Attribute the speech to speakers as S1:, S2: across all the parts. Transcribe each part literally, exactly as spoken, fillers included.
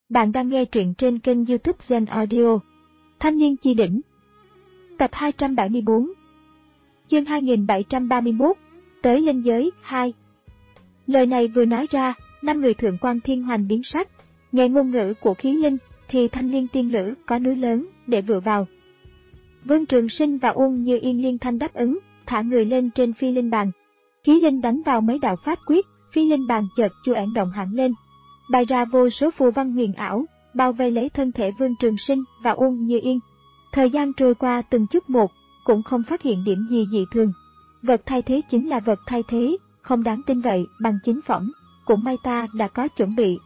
S1: Bạn đang nghe truyện trên kênh YouTube Zen Audio. Thanh niên chi đỉnh. Tập hai trăm bảy mươi tư. Chương hai nghìn bảy trăm ba mươi mốt. Tới linh giới hai. Lời này vừa nói ra, năm người thượng quan thiên hoành biến sắc. Nghe ngôn ngữ của khí linh thì thanh liên tiên lữ có núi lớn để vựa vào. Vương Trường Sinh và Uông Như Yên liên thanh đáp ứng, thả người lên trên phi linh bàn. Khí linh đánh vào mấy đạo pháp quyết, phi linh bàn chợt chu ẻn động hẳn lên, bày ra vô số phù văn huyền ảo, bao vây lấy thân thể Vương Trường Sinh và Uông Như Yên. Thời gian trôi qua từng chút một, cũng không phát hiện điểm gì dị thường. Vật thay thế chính là vật thay thế, không đáng tin vậy bằng chính phẩm, cũng may ta đã có chuẩn bị.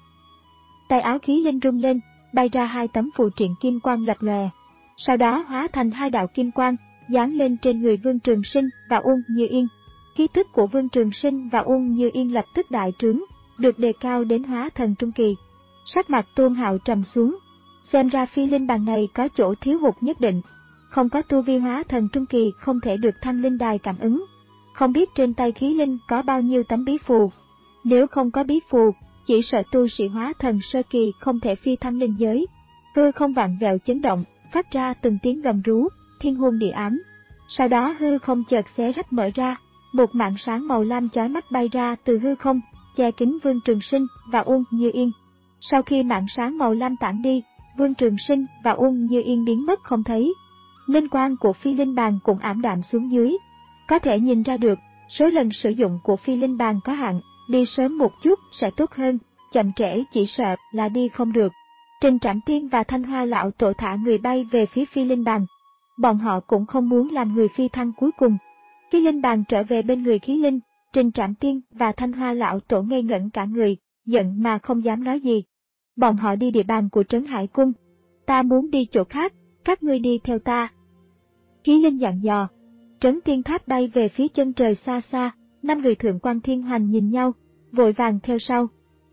S1: Tay áo khí linh rung lên, bay ra hai tấm phù triện kim quang lập lòe, sau đó hóa thành hai đạo kim quang, giáng lên trên người Vương Trường Sinh và Uông Như Yên. Khí tức của Vương Trường Sinh và Uông Như Yên lập tức đại trướng, được đề cao đến hóa thần trung kỳ. Sắc mặt Tôn Hạo trầm xuống, xem ra phi linh bàn này có chỗ thiếu hụt nhất định. Không có tu vi hóa thần trung kỳ không thể được thanh linh đài cảm ứng. Không biết trên tay khí linh có bao nhiêu tấm bí phù. Nếu không có bí phù, chỉ sợ tu sĩ hóa thần sơ kỳ không thể phi thăng linh giới. Hư không vặn vẹo chấn động, phát ra từng tiếng gầm rú, thiên hôn địa ám. Sau đó hư không chợt xé rách mở ra, một mảng sáng màu lam chói mắt bay ra từ hư không, che kín Vương Trường Sinh và Uông Như Yên. Sau khi mảng sáng màu lam tản đi, Vương Trường Sinh và Uông Như Yên biến mất không thấy. Linh quang của phi linh bàn cũng ảm đạm xuống dưới. Có thể nhìn ra được, số lần sử dụng của phi linh bàn có hạn, đi sớm một chút sẽ tốt hơn, chậm trễ chỉ sợ là đi không được. Trình Trảm Tiên và Thanh Hoa Lão Tổ thả người bay về phía phi linh bàn. Bọn họ cũng không muốn làm người phi thăng cuối cùng. Phi linh bàn trở về bên người khí linh, Trình Trảm Tiên và Thanh Hoa Lão Tổ ngây ngẩn cả người, giận mà không dám nói gì. Bọn họ đi địa bàn của Trấn Hải Cung. Ta muốn đi chỗ khác, các ngươi đi theo ta. Khí linh dặn dò. Trấn Tiên Tháp bay về phía chân trời xa xa, năm người thượng quan thiên hoành nhìn nhau, vội vàng theo sau.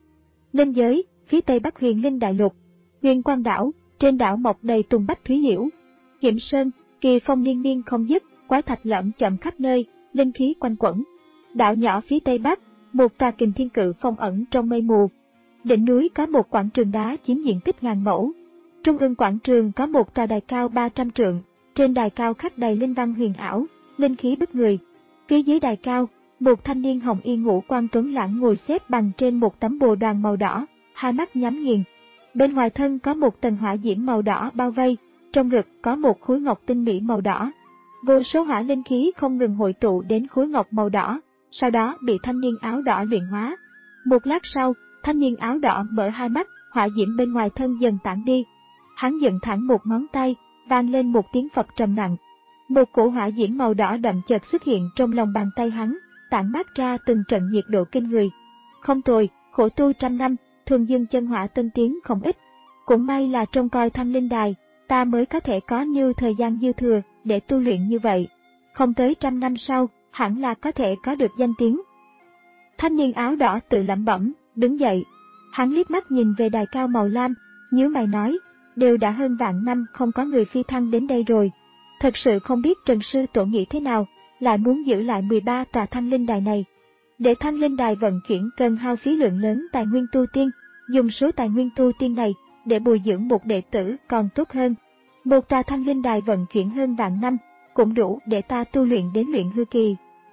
S1: Linh giới, phía tây bắc huyền linh đại lục. Huyền Quang đảo, trên đảo mọc đầy tùng bách thúy liễu. Hiểm sơn, kỳ phong liên miên không dứt, quái thạch lởm chởm khắp nơi, linh khí quanh quẩn. Đảo nhỏ phía tây bắc, một tòa kình thiên cự phong ẩn trong mây mù. Đỉnh núi có một quảng trường đá chiếm diện tích ngàn mẫu. Trung ương quảng trường có một tòa đài cao ba trăm trượng, trên đài cao khắc đầy linh văn huyền ảo, linh khí bức người. Phía dưới đài cao, một thanh niên hồng y ngũ quan tuấn lãng ngồi xếp bằng trên một tấm bồ đoàn màu đỏ, hai mắt nhắm nghiền. Bên ngoài thân có một tầng hỏa diễm màu đỏ bao vây, trong ngực có một khối ngọc tinh mỹ màu đỏ. Vô số hỏa linh khí không ngừng hội tụ đến khối ngọc màu đỏ, sau đó bị thanh niên áo đỏ luyện hóa. Một lát sau, thanh niên áo đỏ mở hai mắt, hỏa diễm bên ngoài thân dần tản đi. Hắn dựng thẳng một ngón tay, vang lên một tiếng Phật trầm nặng. Một cổ hỏa diễm màu đỏ đậm chợt xuất hiện trong lòng bàn tay hắn, tản mát ra từng trận nhiệt độ kinh người. Không tồi, khổ tu trăm năm, thuần dương chân hỏa tân tiến không ít. Cũng may là trông coi thanh linh đài, ta mới có thể có như thời gian dư thừa để tu luyện như vậy. Không tới trăm năm sau, hẳn là có thể có được danh tiếng. Thanh niên áo đỏ tự lẩm bẩm, đứng dậy. Hắn liếc mắt nhìn về đài cao màu lam, nhíu mày nói, đều đã hơn vạn năm không có người phi thăng đến đây rồi. Thật sự không biết Trần Sư Tổ nghĩ thế nào, lại muốn giữ lại mười ba tòa thanh linh đài này. Để thanh linh đài vận chuyển cần hao phí lượng lớn tài nguyên tu tiên, dùng số tài nguyên tu tiên này để bồi dưỡng một đệ tử còn tốt hơn. Một tòa thanh linh đài vận chuyển hơn vạn năm, cũng đủ để ta tu luyện đến luyện hư kỳ.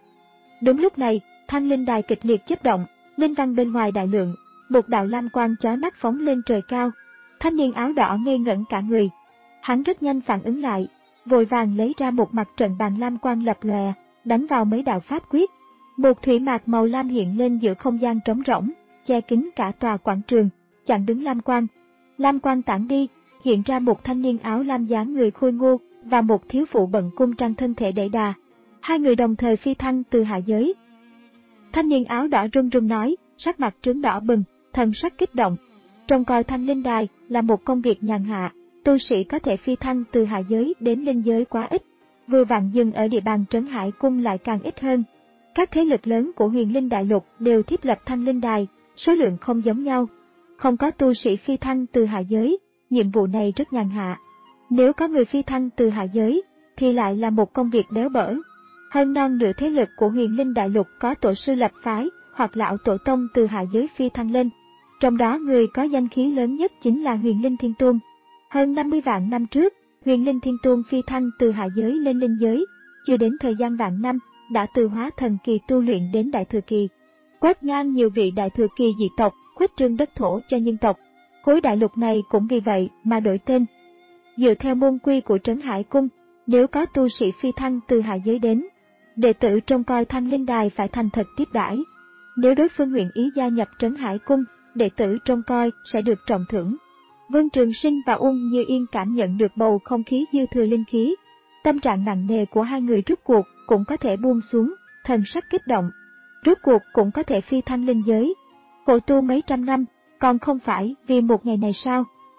S1: Đúng lúc này, thanh linh đài kịch liệt chớp động, linh văn bên ngoài đại lượng, một đạo lam quang chói mắt phóng lên trời cao. Thanh niên áo đỏ ngây ngẩn cả người. Hắn rất nhanh phản ứng lại, vội vàng lấy ra một mặt trận bàn lam quang lập lòe, đánh vào mấy đạo pháp quyết. Một thủy mạc màu lam hiện lên giữa không gian trống rỗng, che kín cả tòa quảng trường, chặn đứng lam quang. Lam quang tản đi, hiện ra một thanh niên áo lam dáng người khôi ngô và một thiếu phụ bận cung trang thân thể đẩy đà. Hai người đồng thời phi thăng từ hạ giới. Thanh niên áo đỏ run run nói, sắc mặt trướng đỏ bừng, thần sắc kích động. Trông coi thanh linh đài là một công việc nhàn hạ, tu sĩ có thể phi thăng từ hạ giới đến linh giới quá ít, vừa vặn dừng ở địa bàn Trấn Hải Cung lại càng ít hơn. Các thế lực lớn của huyền linh đại lục đều thiết lập thanh linh đài, số lượng không giống nhau. Không có tu sĩ phi thăng từ hạ giới, nhiệm vụ này rất nhàn hạ. Nếu có người phi thăng từ hạ giới, thì lại là một công việc béo bở. Hơn non nửa thế lực của huyền linh đại lục có tổ sư lập phái hoặc lão tổ tông từ hạ giới phi thăng lên. trong đó người có danh khí lớn nhất chính là Huyền Linh Thiên Tôn. Hơn năm mươi vạn năm trước, Huyền Linh Thiên Tôn phi thăng từ hạ giới lên linh giới, chưa đến thời gian vạn năm, đã từ hóa thần kỳ tu luyện đến đại thừa kỳ. Quét ngang nhiều vị đại thừa kỳ dị tộc, khuếch trương đất thổ cho nhân tộc. Khối đại lục này cũng vì vậy mà đổi tên. Dựa theo môn quy của Trấn Hải Cung, nếu có tu sĩ phi thăng từ hạ giới đến, đệ tử trông coi Thanh Linh Đài phải thành thật tiếp đãi. Nếu đối phương nguyện ý gia nhập Trấn Hải Cung, đệ tử trông coi sẽ được trọng thưởng. Vương Trường Sinh và Uông Như Yên cảm nhận được bầu không khí dư thừa linh khí. Tâm trạng nặng nề của hai người rút cuộc cũng có thể buông xuống, thần sắc kích động. Rút cuộc cũng có thể phi thăng linh giới. Khổ tu mấy trăm năm, còn không phải vì một ngày này sao?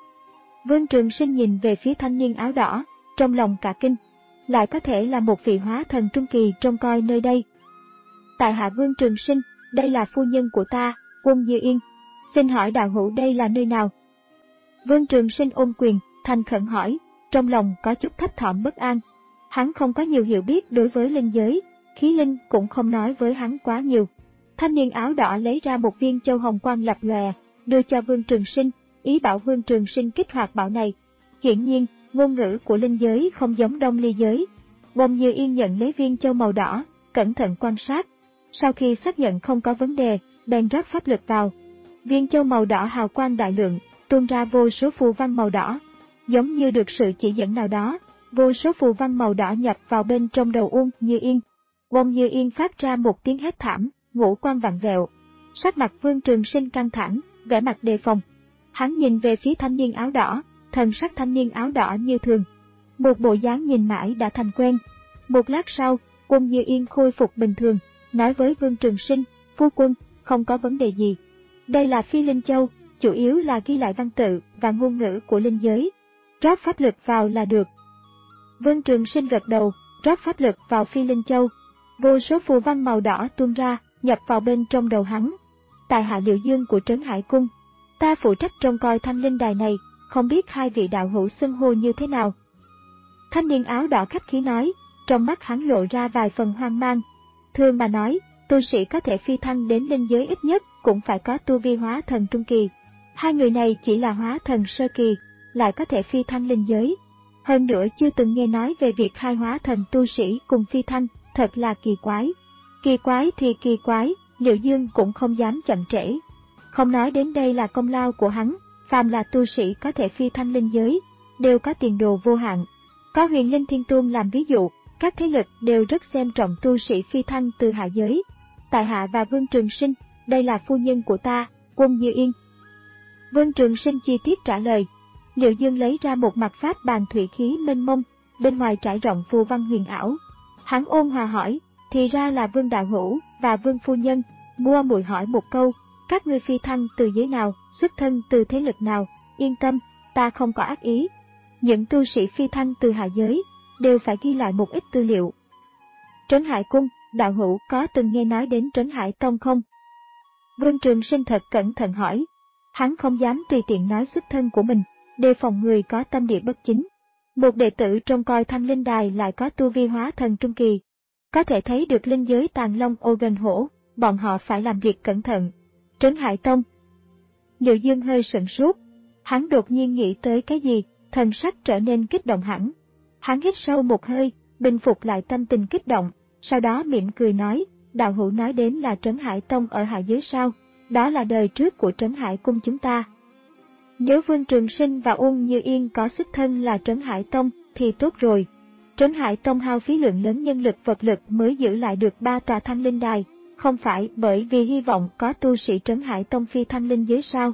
S1: Vương Trường Sinh nhìn về phía thanh niên áo đỏ, trong lòng cả kinh. Lại có thể là một vị hóa thần trung kỳ trông coi nơi đây. Tại hạ Vương Trường Sinh, đây là phu nhân của ta, Uông Như Yên. Xin hỏi đạo hữu đây là nơi nào? Vương Trường Sinh ôm quyền, thành khẩn hỏi, trong lòng có chút thấp thỏm bất an. Hắn không có nhiều hiểu biết đối với linh giới, khí linh cũng không nói với hắn quá nhiều. Thanh niên áo đỏ lấy ra một viên châu hồng quang lập lòe, đưa cho Vương Trường Sinh, ý bảo Vương Trường Sinh kích hoạt bảo này. Hiển nhiên, ngôn ngữ của linh giới không giống Đông Ly giới. Uông Như Yên nhận lấy viên châu màu đỏ, cẩn thận quan sát. Sau khi xác nhận không có vấn đề, bèn rót pháp lực vào. Viên châu màu đỏ hào quang đại lượng, tuôn ra vô số phù văn màu đỏ. Giống như được sự chỉ dẫn nào đó, vô số phù văn màu đỏ nhập vào bên trong đầu Uông Như Yên. Uông Như Yên phát ra một tiếng hét thảm, ngũ quan vặn vẹo. Sắc mặt Vương Trường Sinh căng thẳng, vẻ mặt đề phòng. Hắn nhìn về phía thanh niên áo đỏ, thần sắc thanh niên áo đỏ như thường. Một bộ dáng nhìn mãi đã thành quen. Một lát sau, Uông Như Yên khôi phục bình thường, nói với Vương Trường Sinh, phu quân, không có vấn đề gì. Đây là Phi Linh Châu, chủ yếu là ghi lại văn tự và ngôn ngữ của linh giới. Rót pháp lực vào là được. Vương Trường Sinh gật đầu, rót pháp lực vào Phi Linh Châu. Vô số phù văn màu đỏ tuôn ra, nhập vào bên trong đầu hắn. Tại hạ Liệu Dương của Trấn Hải Cung, ta phụ trách trông coi Thanh Linh Đài này, không biết hai vị đạo hữu xưng hô như thế nào. Thanh niên áo đỏ khách khí nói, trong mắt hắn lộ ra vài phần hoang mang. Thường mà nói, tu sĩ có thể phi thăng đến linh giới ít nhất cũng phải có tu vi hóa thần trung kỳ. Hai người này chỉ là hóa thần sơ kỳ, lại có thể phi thăng linh giới. Hơn nữa chưa từng nghe nói về việc hai hóa thần tu sĩ cùng phi thăng, thật là kỳ quái. Kỳ quái thì kỳ quái, Liệu Dương cũng không dám chậm trễ. Không nói đến đây là công lao của hắn, phàm là tu sĩ có thể phi thăng linh giới, đều có tiền đồ vô hạn. Có Huyền Linh Thiên Tôn làm ví dụ, các thế lực đều rất xem trọng tu sĩ phi thăng từ hạ giới. Tại hạ và Vương Trường Sinh, đây là phu nhân của ta, Uông Như Yên. Vương Trường Sinh chi tiết trả lời. Liệu Dương lấy ra một mặt pháp bàn thủy khí mênh mông, bên ngoài trải rộng phù văn huyền ảo. Hắn ôn hòa hỏi, thì ra là Vương đạo hữu và Vương phu nhân. Mua muội hỏi một câu, các ngươi phi thăng từ giới nào, xuất thân từ thế lực nào? Yên tâm, ta không có ác ý. Những tu sĩ phi thăng từ hạ giới đều phải ghi lại một ít tư liệu. Trấn Hải Cung, đạo hữu có từng nghe nói đến Trấn Hải Tông không? Vương Trường Sinh thật cẩn thận hỏi. Hắn không dám tùy tiện nói xuất thân của mình, đề phòng người có tâm địa bất chính. Một đệ tử trông coi Thanh Linh Đài lại có tu vi hóa thần trung kỳ. Có thể thấy được linh giới tàng long ô gần hổ, bọn họ phải làm việc cẩn thận. Trấn Hải Tông. Liệu Dương hơi sửng sốt. Hắn đột nhiên nghĩ tới cái gì, thần sắc trở nên kích động hẳn. Hắn hít sâu một hơi, bình phục lại tâm tình kích động, sau đó mỉm cười nói, đạo hữu nói đến là Trấn Hải Tông ở hạ giới sao, đó là đời trước của Trấn Hải Cung chúng ta. Nếu Vương Trường Sinh và Uông Như Yên có xuất thân là Trấn Hải Tông thì tốt rồi. Trấn Hải Tông hao phí lượng lớn nhân lực vật lực mới giữ lại được ba tòa Thanh Linh Đài, không phải bởi vì hy vọng có tu sĩ Trấn Hải Tông phi thăng linh giới sao?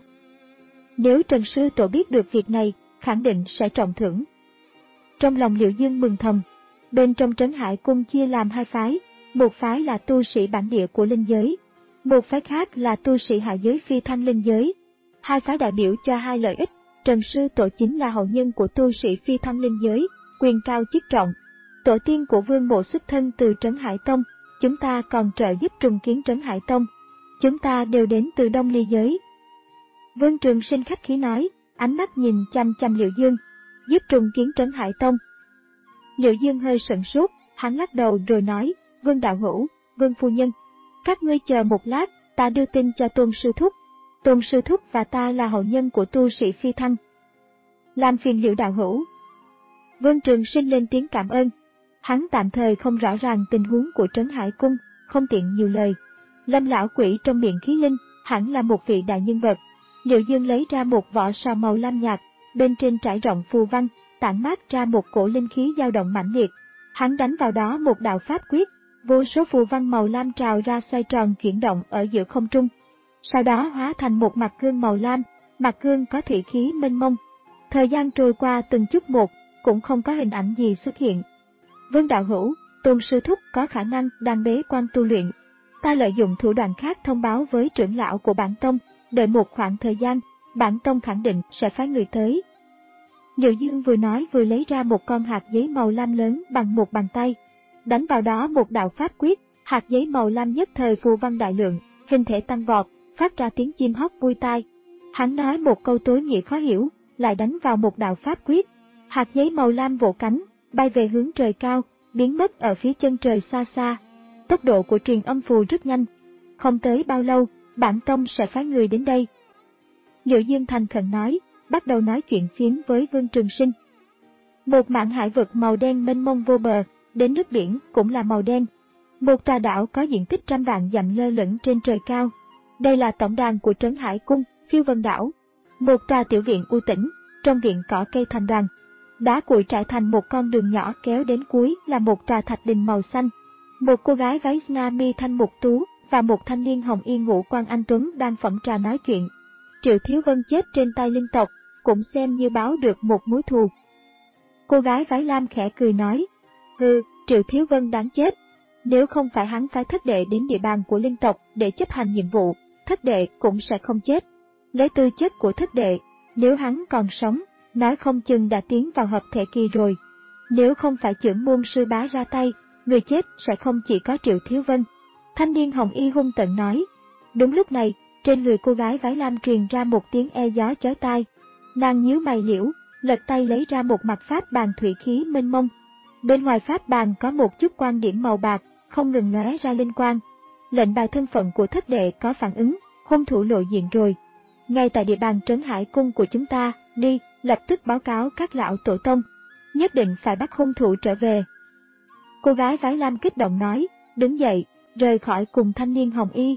S1: Nếu Trần Sư Tổ biết được việc này, khẳng định sẽ trọng thưởng. Trong lòng Liệu Dương mừng thầm, bên trong Trấn Hải Cung chia làm hai phái, một phái là tu sĩ bản địa của linh giới, một phái khác là tu sĩ hạ giới phi thăng linh giới. Hai phái đại biểu cho hai lợi ích, Trần Sư Tổ chính là hậu nhân của tu sĩ phi thăng linh giới, quyền cao chức trọng. Tổ tiên của Vương Mộ xuất thân từ Trấn Hải Tông, chúng ta còn trợ giúp trùng kiến Trấn Hải Tông. Chúng ta đều đến từ Đông Ly giới. Vương Trường Sinh khách khí nói, ánh mắt nhìn chăm chăm Liệu Dương, giúp trùng kiến Trấn Hải Tông. Liệu Dương hơi sững sốt, hắn lắc đầu rồi nói, Vương đạo hữu, Vương phu nhân, các ngươi chờ một lát, ta đưa tin cho Tôn sư thúc. Tôn sư thúc và ta là hậu nhân của tu sĩ phi thăng. Làm phiền Liễu đạo hữu. Vương Trường Sinh lên tiếng cảm ơn. Hắn tạm thời không rõ ràng tình huống của Trấn Hải Cung, không tiện nhiều lời. Lâm lão quỷ trong miệng khí linh, hẳn là một vị đại nhân vật. Liễu Dương lấy ra một vỏ sò màu lam nhạt, bên trên trải rộng phù văn, tản mát ra một cổ linh khí dao động mãnh liệt. Hắn đánh vào đó một đạo pháp quyết, vô số phù văn màu lam trào ra xoay tròn chuyển động ở giữa không trung. Sau đó hóa thành một mặt gương màu lam, mặt gương có thủy khí mênh mông. Thời gian trôi qua từng chút một, cũng không có hình ảnh gì xuất hiện. Vương đạo hữu, Tôn sư thúc có khả năng đang bế quan tu luyện. Ta lợi dụng thủ đoạn khác thông báo với trưởng lão của bản tông, đợi một khoảng thời gian, bản tông khẳng định sẽ phái người tới. Liễu Dương vừa nói vừa lấy ra một con hạt giấy màu lam lớn bằng một bàn tay, đánh vào đó một đạo pháp quyết, hạt giấy màu lam nhất thời phù văn đại lượng, hình thể tăng vọt, phát ra tiếng chim hót vui tai. Hắn nói một câu tối nghĩa khó hiểu, lại đánh vào một đạo pháp quyết, hạt giấy màu lam vỗ cánh, bay về hướng trời cao, biến mất ở phía chân trời xa xa. Tốc độ của truyền âm phù rất nhanh, không tới bao lâu, bản tông sẽ phái người đến đây. Liễu Dương thành khẩn nói, bắt đầu nói chuyện phiếm với Vương Trường Sinh. Một mảng hải vực màu đen mênh mông vô bờ, đến nước biển cũng là màu đen. Một tòa đảo có diện tích trăm vạn dặm lơ lửng trên trời cao. Đây là tổng đàn của Trấn Hải Cung, Phiêu Vân Đảo. Một tòa tiểu viện u tĩnh, trong viện cỏ cây thành đoàn. Đá cuội trải thành một con đường nhỏ kéo đến cuối là một tòa thạch đình màu xanh. Một cô gái váy nga mi thanh mục tú và một thanh niên hồng y ngũ quan anh tuấn đang phẩm trà nói chuyện. Triệu Thiếu Vân chết trên tay linh tộc, cũng xem như báo được một mối thù. Cô gái váy lam khẽ cười nói, hừ, Triệu Thiếu Vân đáng chết. Nếu không phải hắn phái thất đệ đến địa bàn của linh tộc để chấp hành nhiệm vụ, thất đệ cũng sẽ không chết. Lấy tư chất của thất đệ, nếu hắn còn sống, nói không chừng đã tiến vào hợp thể kỳ rồi. Nếu không phải chưởng môn sư bá ra tay, người chết sẽ không chỉ có Triệu Thiếu Vân. Thanh niên hồng y hung tợn nói. Đúng lúc này, trên người cô gái váy lam truyền ra một tiếng e gió chói tai. Nàng nhíu mày liễu, lật tay lấy ra một mặt pháp bàn thủy khí mênh mông. Bên ngoài pháp bàn có một chút quan điểm màu bạc, không ngừng lóe ra linh quang. Lệnh bài thân phận của thất đệ có phản ứng, hung thủ lộ diện rồi. Ngay tại địa bàn Trấn Hải Cung của chúng ta, đi, lập tức báo cáo các lão tổ tông. Nhất định phải bắt hung thủ trở về. Cô gái váy lam kích động nói, đứng dậy, rời khỏi cùng thanh niên hồng y.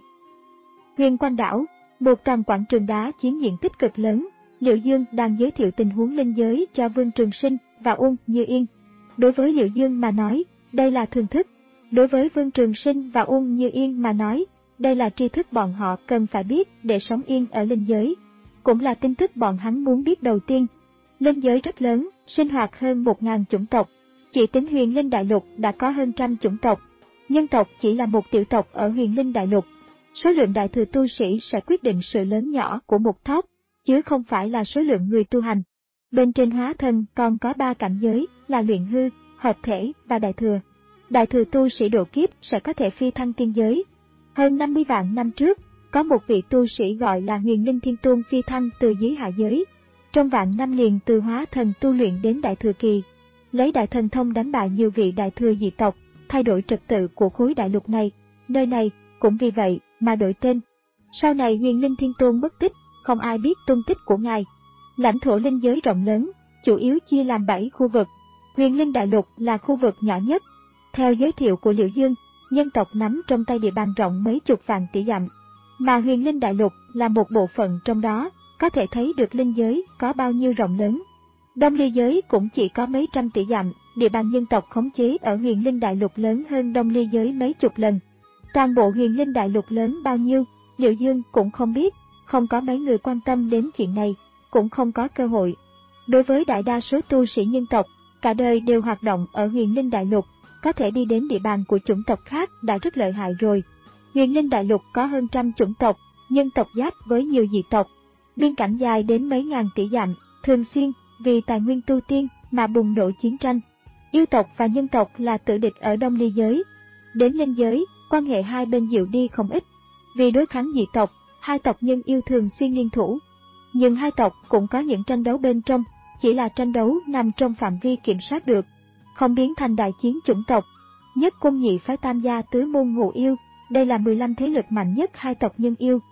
S1: Huyền Quang Đảo, một toàn quảng trường đá chiếm diện tích cực lớn. Liễu Dương đang giới thiệu tình huống linh giới cho Vương Trường Sinh và Uông Như Yên. Đối với Liễu Dương mà nói, đây là thường thức. Đối với Vương Trường Sinh và Uông Như Yên mà nói, đây là tri thức bọn họ cần phải biết để sống yên ở linh giới. Cũng là tin tức bọn hắn muốn biết đầu tiên. Linh giới rất lớn, sinh hoạt hơn một ngàn chủng tộc. Chỉ tính Huyền Linh Đại Lục đã có hơn trăm chủng tộc. Nhân tộc chỉ là một tiểu tộc ở Huyền Linh Đại Lục. Số lượng đại thừa tu sĩ sẽ quyết định sự lớn nhỏ của một thóc, chứ không phải là số lượng người tu hành. Bên trên hóa thân còn có ba cảnh giới là luyện hư, hợp thể và đại thừa. Đại thừa tu sĩ độ kiếp sẽ có thể phi thăng tiên giới. Hơn năm mươi vạn năm trước, có một vị tu sĩ gọi là Huyền Linh Thiên Tôn phi thăng từ dưới hạ giới. Trong vạn năm liền từ hóa thần tu luyện đến đại thừa kỳ, lấy đại thần thông đánh bại nhiều vị đại thừa dị tộc, thay đổi trật tự của khối đại lục này. Nơi này cũng vì vậy mà đổi tên. Sau này Huyền Linh Thiên Tôn mất tích, không ai biết tung tích của ngài. Lãnh thổ linh giới rộng lớn, chủ yếu chia làm bảy khu vực. Huyền Linh Đại Lục là khu vực nhỏ nhất. Theo giới thiệu của Liễu Dương, nhân tộc nắm trong tay địa bàn rộng mấy chục vạn tỷ dặm, mà Huyền Linh Đại Lục là một bộ phận trong đó, có thể thấy được linh giới có bao nhiêu rộng lớn. Đông Ly giới cũng chỉ có mấy trăm tỷ dặm, địa bàn nhân tộc khống chế ở Huyền Linh Đại Lục lớn hơn Đông Ly giới mấy chục lần. Toàn bộ Huyền Linh Đại Lục lớn bao nhiêu, Liễu Dương cũng không biết, không có mấy người quan tâm đến chuyện này, cũng không có cơ hội. Đối với đại đa số tu sĩ nhân tộc, cả đời đều hoạt động ở Huyền Linh Đại Lục, có thể đi đến địa bàn của chủng tộc khác đã rất lợi hại rồi. Huyền Linh Đại Lục có hơn trăm chủng tộc, nhân tộc giáp với nhiều dị tộc, biên cảnh dài đến mấy ngàn tỷ dặm, thường xuyên vì tài nguyên tu tiên mà bùng nổ chiến tranh. Yêu tộc và nhân tộc là tử địch ở Đông Ly giới. Đến linh giới, quan hệ hai bên dịu đi không ít. Vì đối kháng dị tộc, hai tộc nhân yêu thường xuyên liên thủ. Nhưng hai tộc cũng có những tranh đấu bên trong, chỉ là tranh đấu nằm trong phạm vi kiểm soát được, không biến thành đại chiến chủng tộc. Nhất cung nhị phái tam gia tứ môn ngũ yêu, đây là mười lăm thế lực mạnh nhất hai tộc nhân yêu.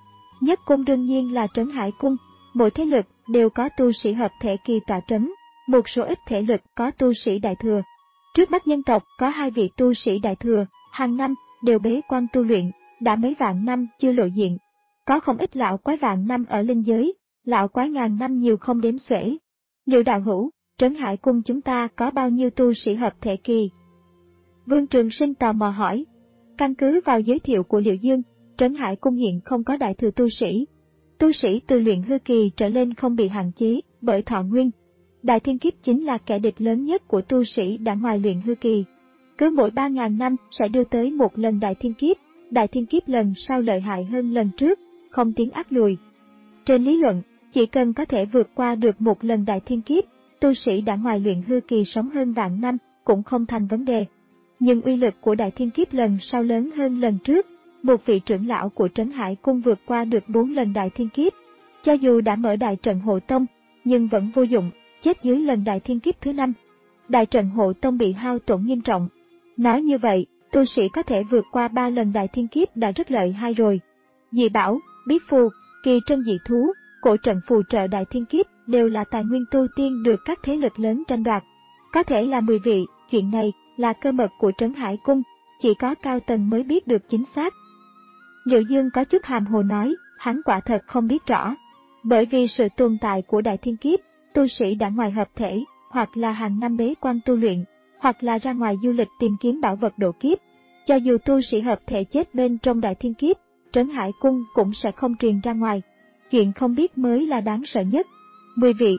S1: Nhất cung đương nhiên là Trấn Hải Cung, mỗi thế lực đều có tu sĩ hợp thể kỳ tọa trấn, một số ít thể lực có tu sĩ đại thừa. Trước mắt nhân tộc có hai vị tu sĩ đại thừa, hàng năm đều bế quan tu luyện, đã mấy vạn năm chưa lộ diện. Có không ít lão quái vạn năm ở linh giới, lão quái ngàn năm nhiều không đếm xuể. Liệu đạo hữu, Trấn Hải Cung chúng ta có bao nhiêu tu sĩ hợp thể kỳ? Vương Trường Sinh tò mò hỏi. Căn cứ vào giới thiệu của Liệu Dương, Trấn Hải Cung hiện không có đại thừa tu sĩ. Tu sĩ từ luyện hư kỳ trở lên không bị hạn chế bởi thọ nguyên. Đại thiên kiếp chính là kẻ địch lớn nhất của tu sĩ đã ngoài luyện hư kỳ. Cứ mỗi ba ngàn năm sẽ đưa tới một lần đại thiên kiếp, đại thiên kiếp lần sau lợi hại hơn lần trước, không tiến ác lùi. Trên lý luận, chỉ cần có thể vượt qua được một lần đại thiên kiếp, tu sĩ đã ngoài luyện hư kỳ sống hơn vạn năm cũng không thành vấn đề. Nhưng uy lực của đại thiên kiếp lần sau lớn hơn lần trước, một vị trưởng lão của Trấn Hải Cung vượt qua được bốn lần đại thiên kiếp. Cho dù đã mở đại trận hộ tông, nhưng vẫn vô dụng, chết dưới lần đại thiên kiếp thứ năm. Đại trận hộ tông bị hao tổn nghiêm trọng. Nói như vậy, tu sĩ có thể vượt qua ba lần đại thiên kiếp đã rất lợi hai rồi. Dị bảo, bí phù, kỳ trân dị thú, cổ trận phù trợ đại thiên kiếp đều là tài nguyên tu tiên được các thế lực lớn tranh đoạt. Có thể là mười vị, chuyện này là cơ mật của Trấn Hải Cung, chỉ có cao tầng mới biết được chính xác. Liệu Dương có chút hàm hồ nói, hắn quả thật không biết rõ. Bởi vì sự tồn tại của đại thiên kiếp, tu sĩ đã ngoài hợp thể, hoặc là hàng năm bế quan tu luyện, hoặc là ra ngoài du lịch tìm kiếm bảo vật độ kiếp. Cho dù tu sĩ hợp thể chết bên trong đại thiên kiếp, Trấn Hải Cung cũng sẽ không truyền ra ngoài. Chuyện không biết mới là đáng sợ nhất. Mười vị.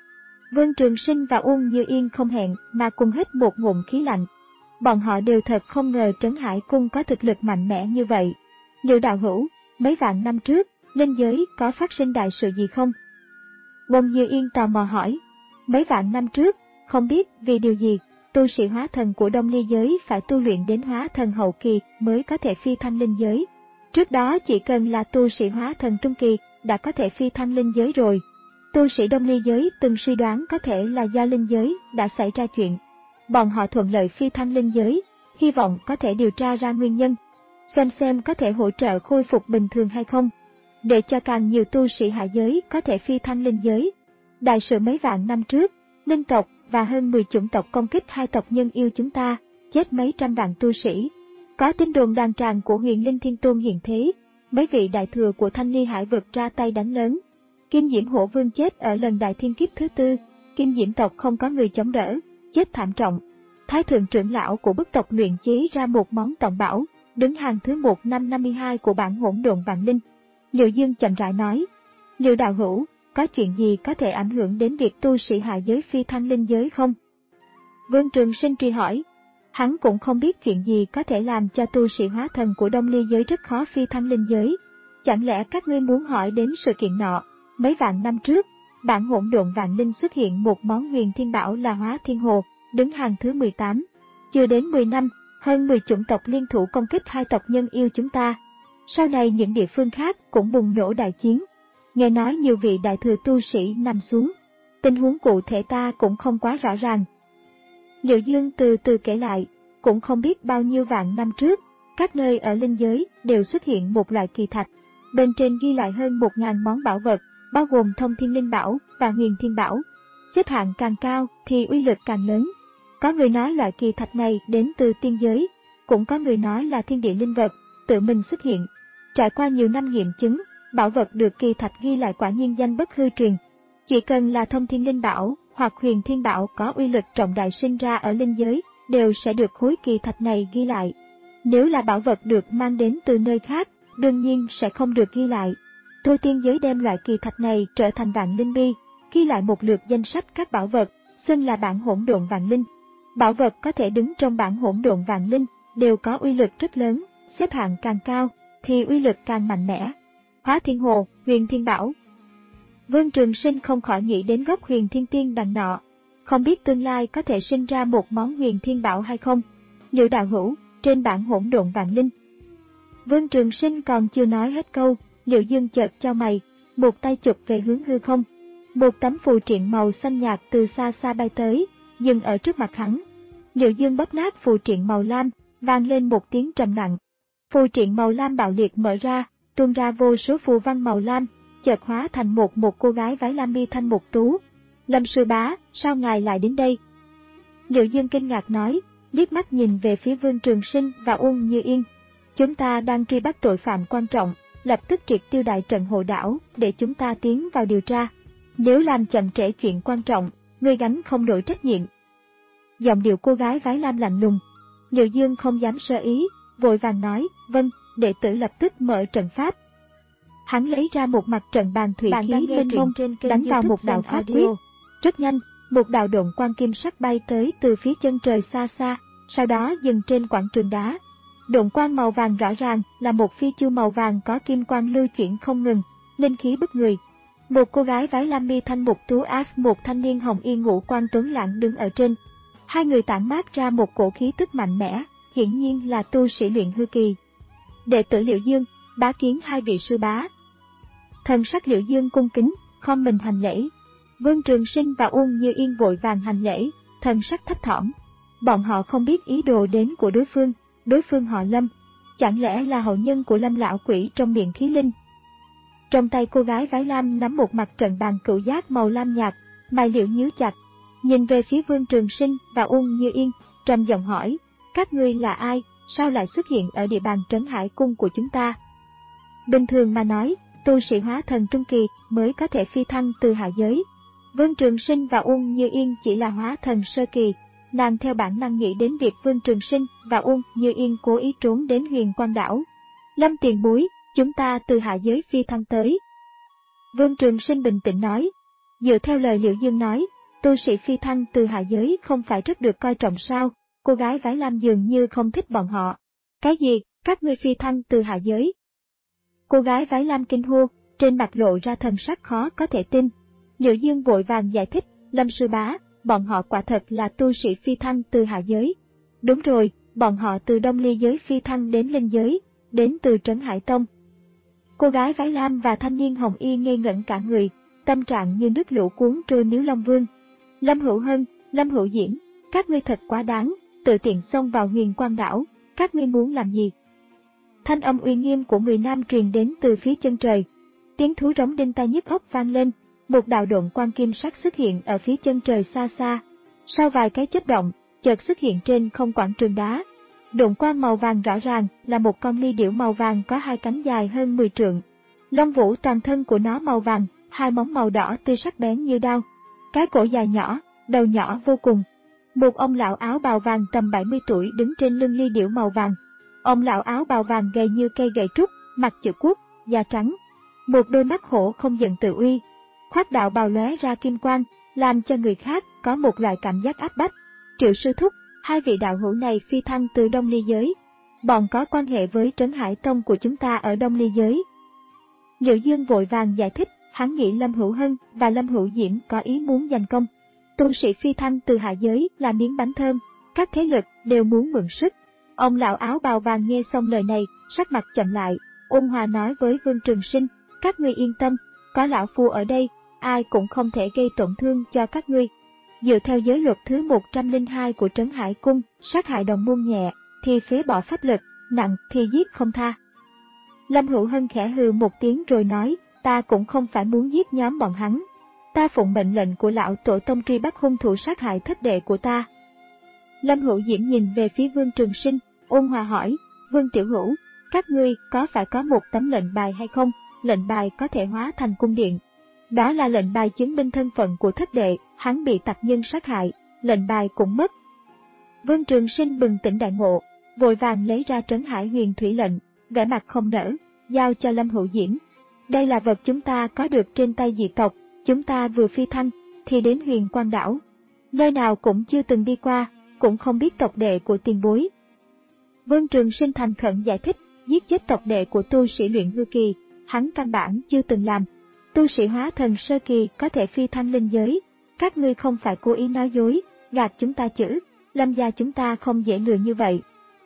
S1: Vương Trường Sinh và Uông Như Yên không hẹn mà cùng hít một ngụm khí lạnh. Bọn họ đều thật không ngờ Trấn Hải Cung có thực lực mạnh mẽ như vậy. Liệu đạo hữu, mấy vạn năm trước, linh giới có phát sinh đại sự gì không? Uông Như Yên tò mò hỏi. Mấy vạn năm trước, không biết vì điều gì, tu sĩ hóa thần của Đông Ly giới phải tu luyện đến hóa thần hậu kỳ mới có thể phi thăng linh giới. Trước đó chỉ cần là tu sĩ hóa thần trung kỳ đã có thể phi thăng linh giới rồi. Tu sĩ Đông Ly giới từng suy đoán có thể là do linh giới đã xảy ra chuyện. Bọn họ thuận lợi phi thăng linh giới, hy vọng có thể điều tra ra nguyên nhân, xem xem có thể hỗ trợ khôi phục bình thường hay không, để cho càng nhiều tu sĩ hạ giới có thể phi thăng linh giới. Đại sự mấy vạn năm trước, linh tộc và hơn mười chủng tộc công kích hai tộc nhân yêu chúng ta, chết mấy trăm vạn tu sĩ. Có tin đồn đàn tràng của Huyền Linh Thiên Tôn hiện thế, mấy vị đại thừa của Thanh Ly Hải vực ra tay đánh lớn. Kim Diễm Hổ Vương chết ở lần đại thiên kiếp thứ tư, Kim Diễm tộc không có người chống đỡ, chết thảm trọng. Thái thượng trưởng lão của bức tộc luyện chế ra một món ttrọng bảo, đứng hàng thứ một năm năm mươi hai của bản hỗn độn vạn linh. Liệu Dương chậm rãi nói, Liệu đạo hữu, có chuyện gì có thể ảnh hưởng đến việc tu sĩ hạ giới phi thăng linh giới không? Vương Trường Sinh truy hỏi. Hắn cũng không biết chuyện gì có thể làm cho tu sĩ hóa thần của Đông Ly giới rất khó phi thăng linh giới. Chẳng lẽ các ngươi muốn hỏi đến sự kiện nọ? Mấy vạn năm trước, bản hỗn độn vạn linh xuất hiện một món huyền thiên bảo là Hóa Thiên Hồ, đứng hàng thứ mười tám. Chưa đến mười năm, hơn mười chủng tộc liên thủ công kích hai tộc nhân yêu chúng ta. Sau này những địa phương khác cũng bùng nổ đại chiến. Nghe nói nhiều vị đại thừa tu sĩ nằm xuống. Tình huống cụ thể ta cũng không quá rõ ràng. Liệu Dương từ từ kể lại, cũng không biết bao nhiêu vạn năm trước, các nơi ở linh giới đều xuất hiện một loại kỳ thạch. Bên trên ghi lại hơn một ngàn món bảo vật, bao gồm Thông Thiên Linh Bảo và Huyền Thiên Bảo. Xếp hạng càng cao thì uy lực càng lớn. Có người nói loại kỳ thạch này đến từ tiên giới, cũng có người nói là thiên địa linh vật, tự mình xuất hiện. Trải qua nhiều năm nghiệm chứng, bảo vật được kỳ thạch ghi lại quả nhiên danh bất hư truyền. Chỉ cần là Thông Thiên Linh Bảo hoặc Huyền Thiên Bảo có uy lực trọng đại sinh ra ở linh giới, đều sẽ được khối kỳ thạch này ghi lại. Nếu là bảo vật được mang đến từ nơi khác, đương nhiên sẽ không được ghi lại. Thôi tiên giới đem loại kỳ thạch này trở thành vạn linh bi, ghi lại một lượt danh sách các bảo vật, xưng là bản hỗn độn vạn linh. Bảo vật có thể đứng trong bản hỗn độn vạn linh đều có uy lực rất lớn, xếp hạng càng cao thì uy lực càng mạnh mẽ. Hóa Thiên Hồ, Huyền Thiên Bảo. Vương Trường Sinh không khỏi nghĩ đến gốc Huyền Thiên Tiên đằng nọ, không biết tương lai có thể sinh ra một món Huyền Thiên Bảo hay không. Liệu đạo hữu, trên bản hỗn độn vạn linh. Vương Trường Sinh còn chưa nói hết câu, Liệu Dương chợt chau mày, một tay chụp về hướng hư không. Một tấm phù triện màu xanh nhạt từ xa xa bay tới, dừng ở trước mặt hắn. Liệu Dương bóp nát phù triện màu lam, vang lên một tiếng trầm nặng. Phù triện màu lam bạo liệt mở ra, tuôn ra vô số phù văn màu lam, chợt hóa thành một một cô gái váy lam mi thanh mục tú. Lâm sư bá, sao ngài lại đến đây? Liệu Dương kinh ngạc nói, liếc mắt nhìn về phía Vương Trường Sinh và Uông Như Yên. Chúng ta đang truy bắt tội phạm quan trọng, lập tức triệt tiêu đại trận hộ đảo để chúng ta tiến vào điều tra. Nếu làm chậm trễ chuyện quan trọng, ngươi gánh không nổi trách nhiệm. Giọng điệu cô gái váy lam lạnh lùng. Liệu Dương không dám sơ ý, vội vàng nói, vâng, đệ tử lập tức mở trận pháp. Hắn lấy ra một mặt trận bàn thủy
S2: Bạn
S1: khí mênh mông, đánh vào một đạo pháp quyết. Rất nhanh, một đạo độn quang kim sắc bay tới từ phía chân trời xa xa, sau đó dừng trên quảng trường đá. Độn quang màu vàng rõ ràng là một phi chu màu vàng có kim quang lưu chuyển không ngừng, linh khí bức người. Một cô gái váy lam mi thanh mục tú áp một thanh niên hồng y ngũ quan tuấn lãng đứng ở trên. Hai người tản mát ra một cổ khí tức mạnh mẽ, hiển nhiên là tu sĩ luyện hư kỳ. Đệ tử Liệu Dương, bá kiến hai vị sư bá. Thần sắc Liệu Dương cung kính, khom mình hành lễ. Vương Trường Sinh và Uông Như Yên vội vàng hành lễ, thần sắc thấp thỏm. Bọn họ không biết ý đồ đến của đối phương, đối phương họ Lâm, chẳng lẽ là hậu nhân của Lâm lão quỷ trong miệng khí linh. Trong tay cô gái váy lam nắm một mặt trận bàn cựu giác màu lam nhạt, mày liễu nhíu chặt, nhìn về phía Vương Trường Sinh và Uông Như Yên, trầm giọng hỏi, các ngươi là ai, sao lại xuất hiện ở địa bàn Trấn Hải Cung của chúng ta? Bình thường mà nói, tu sĩ hóa thần trung kỳ mới có thể phi thăng từ hạ giới. Vương Trường Sinh và Uông Như Yên chỉ là hóa thần sơ kỳ, nàng theo bản năng nghĩ đến việc Vương Trường Sinh và Uông Như Yên cố ý trốn đến Huyền Quang đảo. Lâm tiền bối, chúng ta từ hạ giới phi thăng tới. Vương Trường Sinh bình tĩnh nói, dựa theo lời Liệu Dương nói, tu sĩ phi thăng từ hạ giới không phải rất được coi trọng sao? Cô gái váy lam dường như không thích bọn họ. Cái gì, các ngươi phi thăng từ hạ giới? Cô gái váy lam kinh hô, trên mặt lộ ra thần sắc khó có thể tin. Liệu Dương vội vàng giải thích, Lâm sư bá, bọn họ quả thật là tu sĩ phi thăng từ hạ giới. Đúng rồi, bọn họ từ Đông Ly giới phi thăng đến Linh giới, đến từ Trấn Hải Tông. Cô gái váy lam và thanh niên hồng y ngây ngẩn cả người, tâm trạng như nước lũ cuốn trôi Miếu Long Vương. Lâm Hữu Hân, Lâm Hữu Diễm, các ngươi thật quá đáng, tự tiện xông vào Huyền Quang đảo, các ngươi muốn làm gì? Thanh âm uy nghiêm của người nam truyền đến từ phía chân trời. Tiếng thú rống đinh tai nhức óc vang lên, một đạo độn quang kim sắc xuất hiện ở phía chân trời xa xa. Sau vài cái chớp động, chợt xuất hiện trên không quảng trường đá. Độn quang màu vàng rõ ràng là một con ly điểu màu vàng có hai cánh dài hơn mười trượng. Lông vũ toàn thân của nó màu vàng, hai móng màu đỏ tươi sắc bén như đao. Cái cổ dài nhỏ, đầu nhỏ vô cùng. Một ông lão áo bào vàng tầm bảy mươi tuổi đứng trên lưng ly điểu màu vàng. Ông lão áo bào vàng gầy như cây gậy trúc, mặt chữ quốc, da trắng. Một đôi mắt hổ không giận tự uy. Khoác đạo bào lóe ra kim quang, làm cho người khác có một loại cảm giác áp bách. Triệu sư thúc, hai vị đạo hữu này phi thăng từ Đông Ly giới. Bọn có quan hệ với Trấn Hải Tông của chúng ta ở Đông Ly giới. Liệu Dương vội vàng giải thích, hắn nghĩ Lâm Hữu Hân và Lâm Hữu Diễm có ý muốn giành công. Tu sĩ phi thăng từ hạ giới là miếng bánh thơm, các thế lực đều muốn mượn sức. Ông lão áo bào vàng nghe xong lời này, sắc mặt chậm lại, ôn hòa nói với Vương Trường Sinh, các ngươi yên tâm, có lão phu ở đây, ai cũng không thể gây tổn thương cho các ngươi. Dựa theo giới luật thứ một trăm lẻ hai của Trấn Hải Cung, sát hại đồng môn nhẹ thì phế bỏ pháp lực, nặng thì giết không tha. Lâm Hữu Hân khẽ hừ một tiếng rồi nói, ta cũng không phải muốn giết nhóm bọn hắn. Ta phụng mệnh lệnh của lão tổ tông truy bắt hung thủ sát hại thất đệ của ta. Lâm Hữu Diễm nhìn về phía Vương Trường Sinh, ôn hòa hỏi, Vương Tiểu Hữu, các ngươi có phải có một tấm lệnh bài hay không? Lệnh bài có thể hóa thành cung điện. Đó là lệnh bài chứng minh thân phận của thất đệ, hắn bị tặc nhân sát hại, lệnh bài cũng mất. Vương Trường Sinh bừng tỉnh đại ngộ, vội vàng lấy ra Trấn Hải Huyền Thủy lệnh, vẻ mặt không nỡ, giao cho Lâm Hữu Diễm. Đây là vật chúng ta có được trên tay dị tộc, chúng ta vừa phi thăng, thì đến Huyền Quang đảo. Nơi nào cũng chưa từng đi qua, cũng không biết tộc đệ của tiền bối. Vương Trường Sinh thành khẩn giải thích, giết chết tộc đệ của tu sĩ luyện hư kỳ, hắn căn bản chưa từng làm. Tu sĩ hóa thần sơ kỳ có thể phi thăng linh giới, các ngươi không phải cố ý nói dối, gạt chúng ta chữ, Lâm gia chúng ta không dễ lừa như vậy.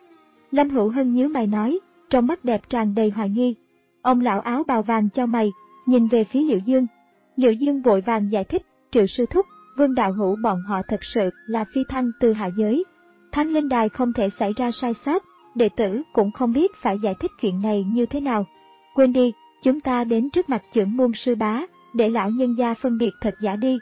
S1: Lâm Hữu Hân nhíu mày nói, trong mắt đẹp tràn đầy hoài nghi. Ông lão áo bào vàng chau mày, nhìn về phía Liệu Dương. Liệu Dương vội vàng giải thích, Triệu sư thúc, Vương đạo hữu bọn họ thật sự là phi thăng từ hạ giới. Thánh linh đài không thể xảy ra sai sót, đệ tử cũng không biết phải giải thích chuyện này như thế nào. Quên đi, chúng ta đến trước mặt chưởng môn sư bá, để lão nhân gia phân biệt thật giả đi.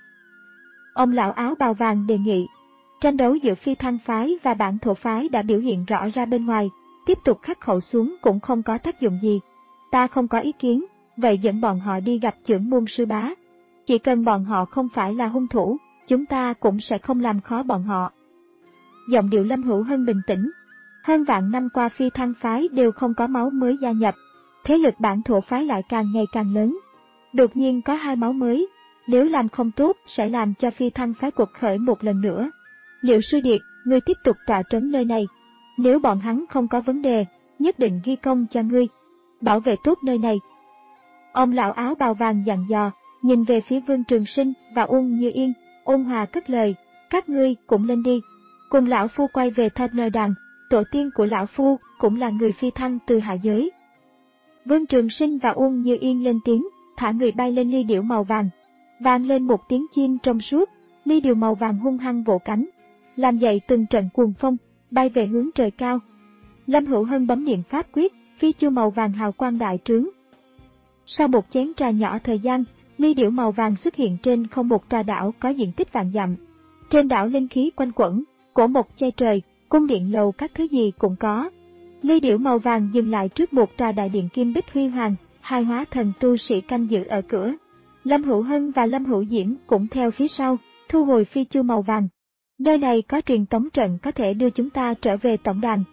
S1: Ông lão áo bào vàng đề nghị. Tranh đấu giữa Phi Thăng phái và Bản Thổ phái đã biểu hiện rõ ra bên ngoài, tiếp tục khắc khẩu xuống cũng không có tác dụng gì. Ta không có ý kiến, vậy dẫn bọn họ đi gặp chưởng môn sư bá. Chỉ cần bọn họ không phải là hung thủ, chúng ta cũng sẽ không làm khó bọn họ. Giọng điệu Lâm Hữu Hân bình tĩnh. Hơn vạn năm qua Phi Thăng phái đều không có máu mới gia nhập, thế lực Bản Thổ phái lại càng ngày càng lớn. Đột nhiên có hai máu mới, nếu làm không tốt sẽ làm cho Phi Thăng phái cuộc khởi một lần nữa. Liệu Sư Điệt, ngươi tiếp tục tọa trấn nơi này. Nếu bọn hắn không có vấn đề, nhất định ghi công cho ngươi. Bảo vệ tốt nơi này. Ông lão áo bào vàng dặn dò, nhìn về phía Vương Trường Sinh và Uông Như Yên, ôn hòa cất lời, các ngươi cũng lên đi. Cùng lão phu quay về Thạch Nờ Đàn, tổ tiên của lão phu cũng là người phi thăng từ hạ giới. Vương Trường Sinh và Uông Như Yên lên tiếng, thả người bay lên ly điểu màu vàng. Vang lên một tiếng chim trong suốt, ly điểu màu vàng hung hăng vỗ cánh, làm dậy từng trận cuồng phong, bay về hướng trời cao. Lâm Hữu Hân bấm niệm pháp quyết, phi chu màu vàng hào quang đại trướng. Sau một chén trà nhỏ thời gian, ly điểu màu vàng xuất hiện trên không một trà đảo có diện tích vạn dặm. Trên đảo linh khí quanh quẩn, cổ mộc che trời, cung điện lầu các thứ gì cũng có. Ly điểu màu vàng dừng lại trước một trà đại điện kim bích huy hoàng, hai hóa thần tu sĩ canh giữ ở cửa. Lâm Hữu Hân và Lâm Hữu Diễm cũng theo phía sau, thu hồi phi chu màu vàng. Nơi này có truyền tống trận có thể đưa chúng ta trở về tổng đàn.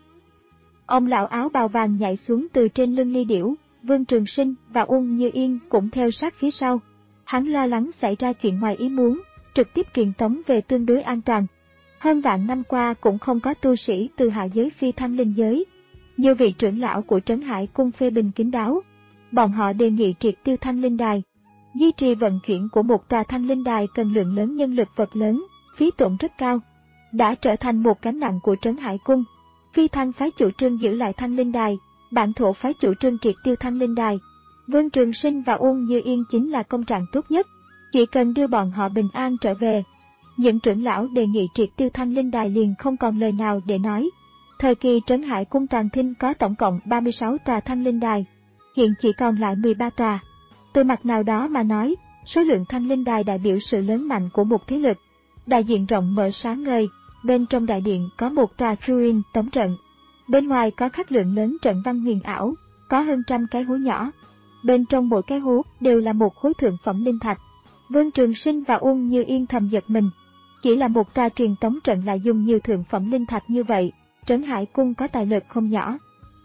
S1: Ông lão áo bào vàng nhảy xuống từ trên lưng ly điểu, Vương Trường Sinh và Uông Như Yên cũng theo sát phía sau. Hắn lo lắng xảy ra chuyện ngoài ý muốn, trực tiếp truyền tống về tương đối an toàn. Hơn vạn năm qua cũng không có tu sĩ từ hạ giới phi thăng linh giới. Nhiều vị trưởng lão của Trấn Hải Cung phê bình kín đáo. Bọn họ đề nghị triệt tiêu thanh linh đài. Duy trì vận chuyển của một tòa thanh linh đài cần lượng lớn nhân lực vật lớn, phí tổn rất cao. Đã trở thành một gánh nặng của Trấn Hải Cung. Phi Thăng phái chủ trương giữ lại thanh linh đài, Bản Thổ phái chủ trương triệt tiêu thanh linh đài. Vương Trường Sinh và Uông Như Yên chính là công trạng tốt nhất, chỉ cần đưa bọn họ bình an trở về. Những trưởng lão đề nghị triệt tiêu thanh linh đài liền không còn lời nào để nói. Thời kỳ Trấn Hải Cung toàn thinh có tổng cộng ba mươi sáu tòa thanh linh đài, hiện chỉ còn lại mười ba tòa. Từ mặt nào đó mà nói, số lượng thanh linh đài đại biểu sự lớn mạnh của một thế lực. Đại diện rộng mở sáng ngời, bên trong đại điện có một tòa Furin tống trận. Bên ngoài có khắc lượng lớn trận văn huyền ảo, có hơn trăm cái hố nhỏ. Bên trong mỗi cái hố đều là một khối thượng phẩm linh thạch. Vương Trường Sinh và Uông Như Yên thầm giật mình. Chỉ là một tòa truyền tống trận lại dùng nhiều thượng phẩm linh thạch như vậy, Trấn Hải Cung có tài lực không nhỏ.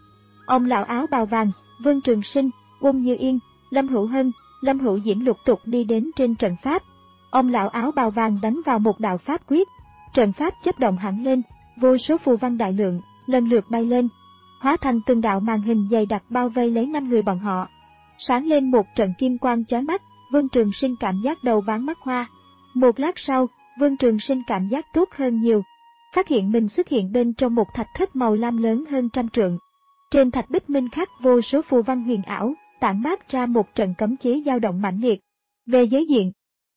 S1: Ông lão áo bào vàng, Vương Trường Sinh, Uông Như Yên, Lâm Hữu Hân, Lâm Hữu Diễm lục tục đi đến trên trận pháp. Ông lão áo bào vàng đánh vào một đạo pháp quyết, trận pháp chớp động hẳn lên, vô số phù văn đại lượng lần lượt bay lên, hóa thành từng đạo màn hình dày đặc bao vây lấy năm người bọn họ. Sáng lên một trận kim quang chói mắt, Vương Trường Sinh cảm giác đầu váng mắt hoa. Một lát sau, Vương Trường Sinh cảm giác tốt hơn nhiều, phát hiện mình xuất hiện bên trong một thạch thất màu lam lớn hơn trăm trượng. Trên thạch bích minh khắc vô số phù văn huyền ảo, tản mát ra một trận cấm chế dao động mãnh liệt. Về giới diện,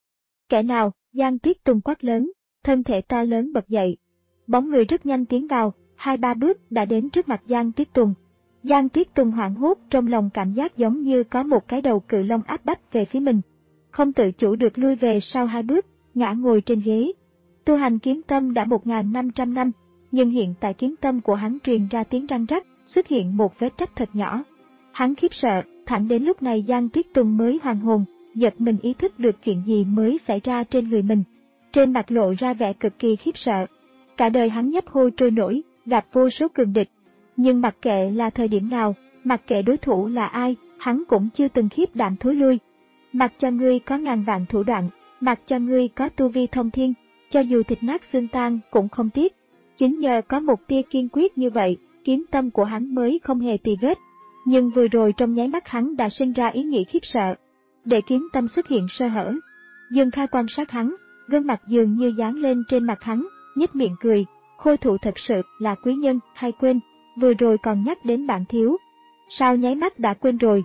S1: kẻ nào? Giang Tuyết Tùng quát lớn, thân thể to lớn bật dậy. Bóng người rất nhanh tiến vào, hai ba bước đã đến trước mặt Giang Tuyết Tùng. Giang Tuyết Tùng hoảng hốt, trong lòng cảm giác giống như có một cái đầu cự long áp bách về phía mình. Không tự chủ được lui về sau hai bước, ngã ngồi trên ghế. Tu hành kiếm tâm đã một nghìn năm trăm năm, nhưng hiện tại kiếm tâm của hắn truyền ra tiếng răng rắc, xuất hiện một vết rách thật nhỏ. Hắn khiếp sợ, thẳng đến lúc này Giang Tuyết Tùng mới hoàn hồn, giật mình ý thức được chuyện gì mới xảy ra trên người mình. Trên mặt lộ ra vẻ cực kỳ khiếp sợ. Cả đời hắn nhấp hôi trôi nổi, gặp vô số cường địch. Nhưng mặc kệ là thời điểm nào, mặc kệ đối thủ là ai, hắn cũng chưa từng khiếp đảm thối lui. Mặc cho ngươi có ngàn vạn thủ đoạn, mặc cho ngươi có tu vi thông thiên, cho dù thịt nát xương tan cũng không tiếc. Chính nhờ có một tia kiên quyết như vậy, kiếm tâm của hắn mới không hề tì vết. Nhưng vừa rồi trong nháy mắt hắn đã sinh ra ý nghĩ khiếp sợ. Để kiếm tâm xuất hiện sơ hở. Dương Khai quan sát hắn, gương mặt dường như dán lên trên mặt hắn, nhếch miệng cười. Khôi thủ thật sự là quý nhân, hay quên, vừa rồi còn nhắc đến bạn thiếu. Sao nháy mắt đã quên rồi?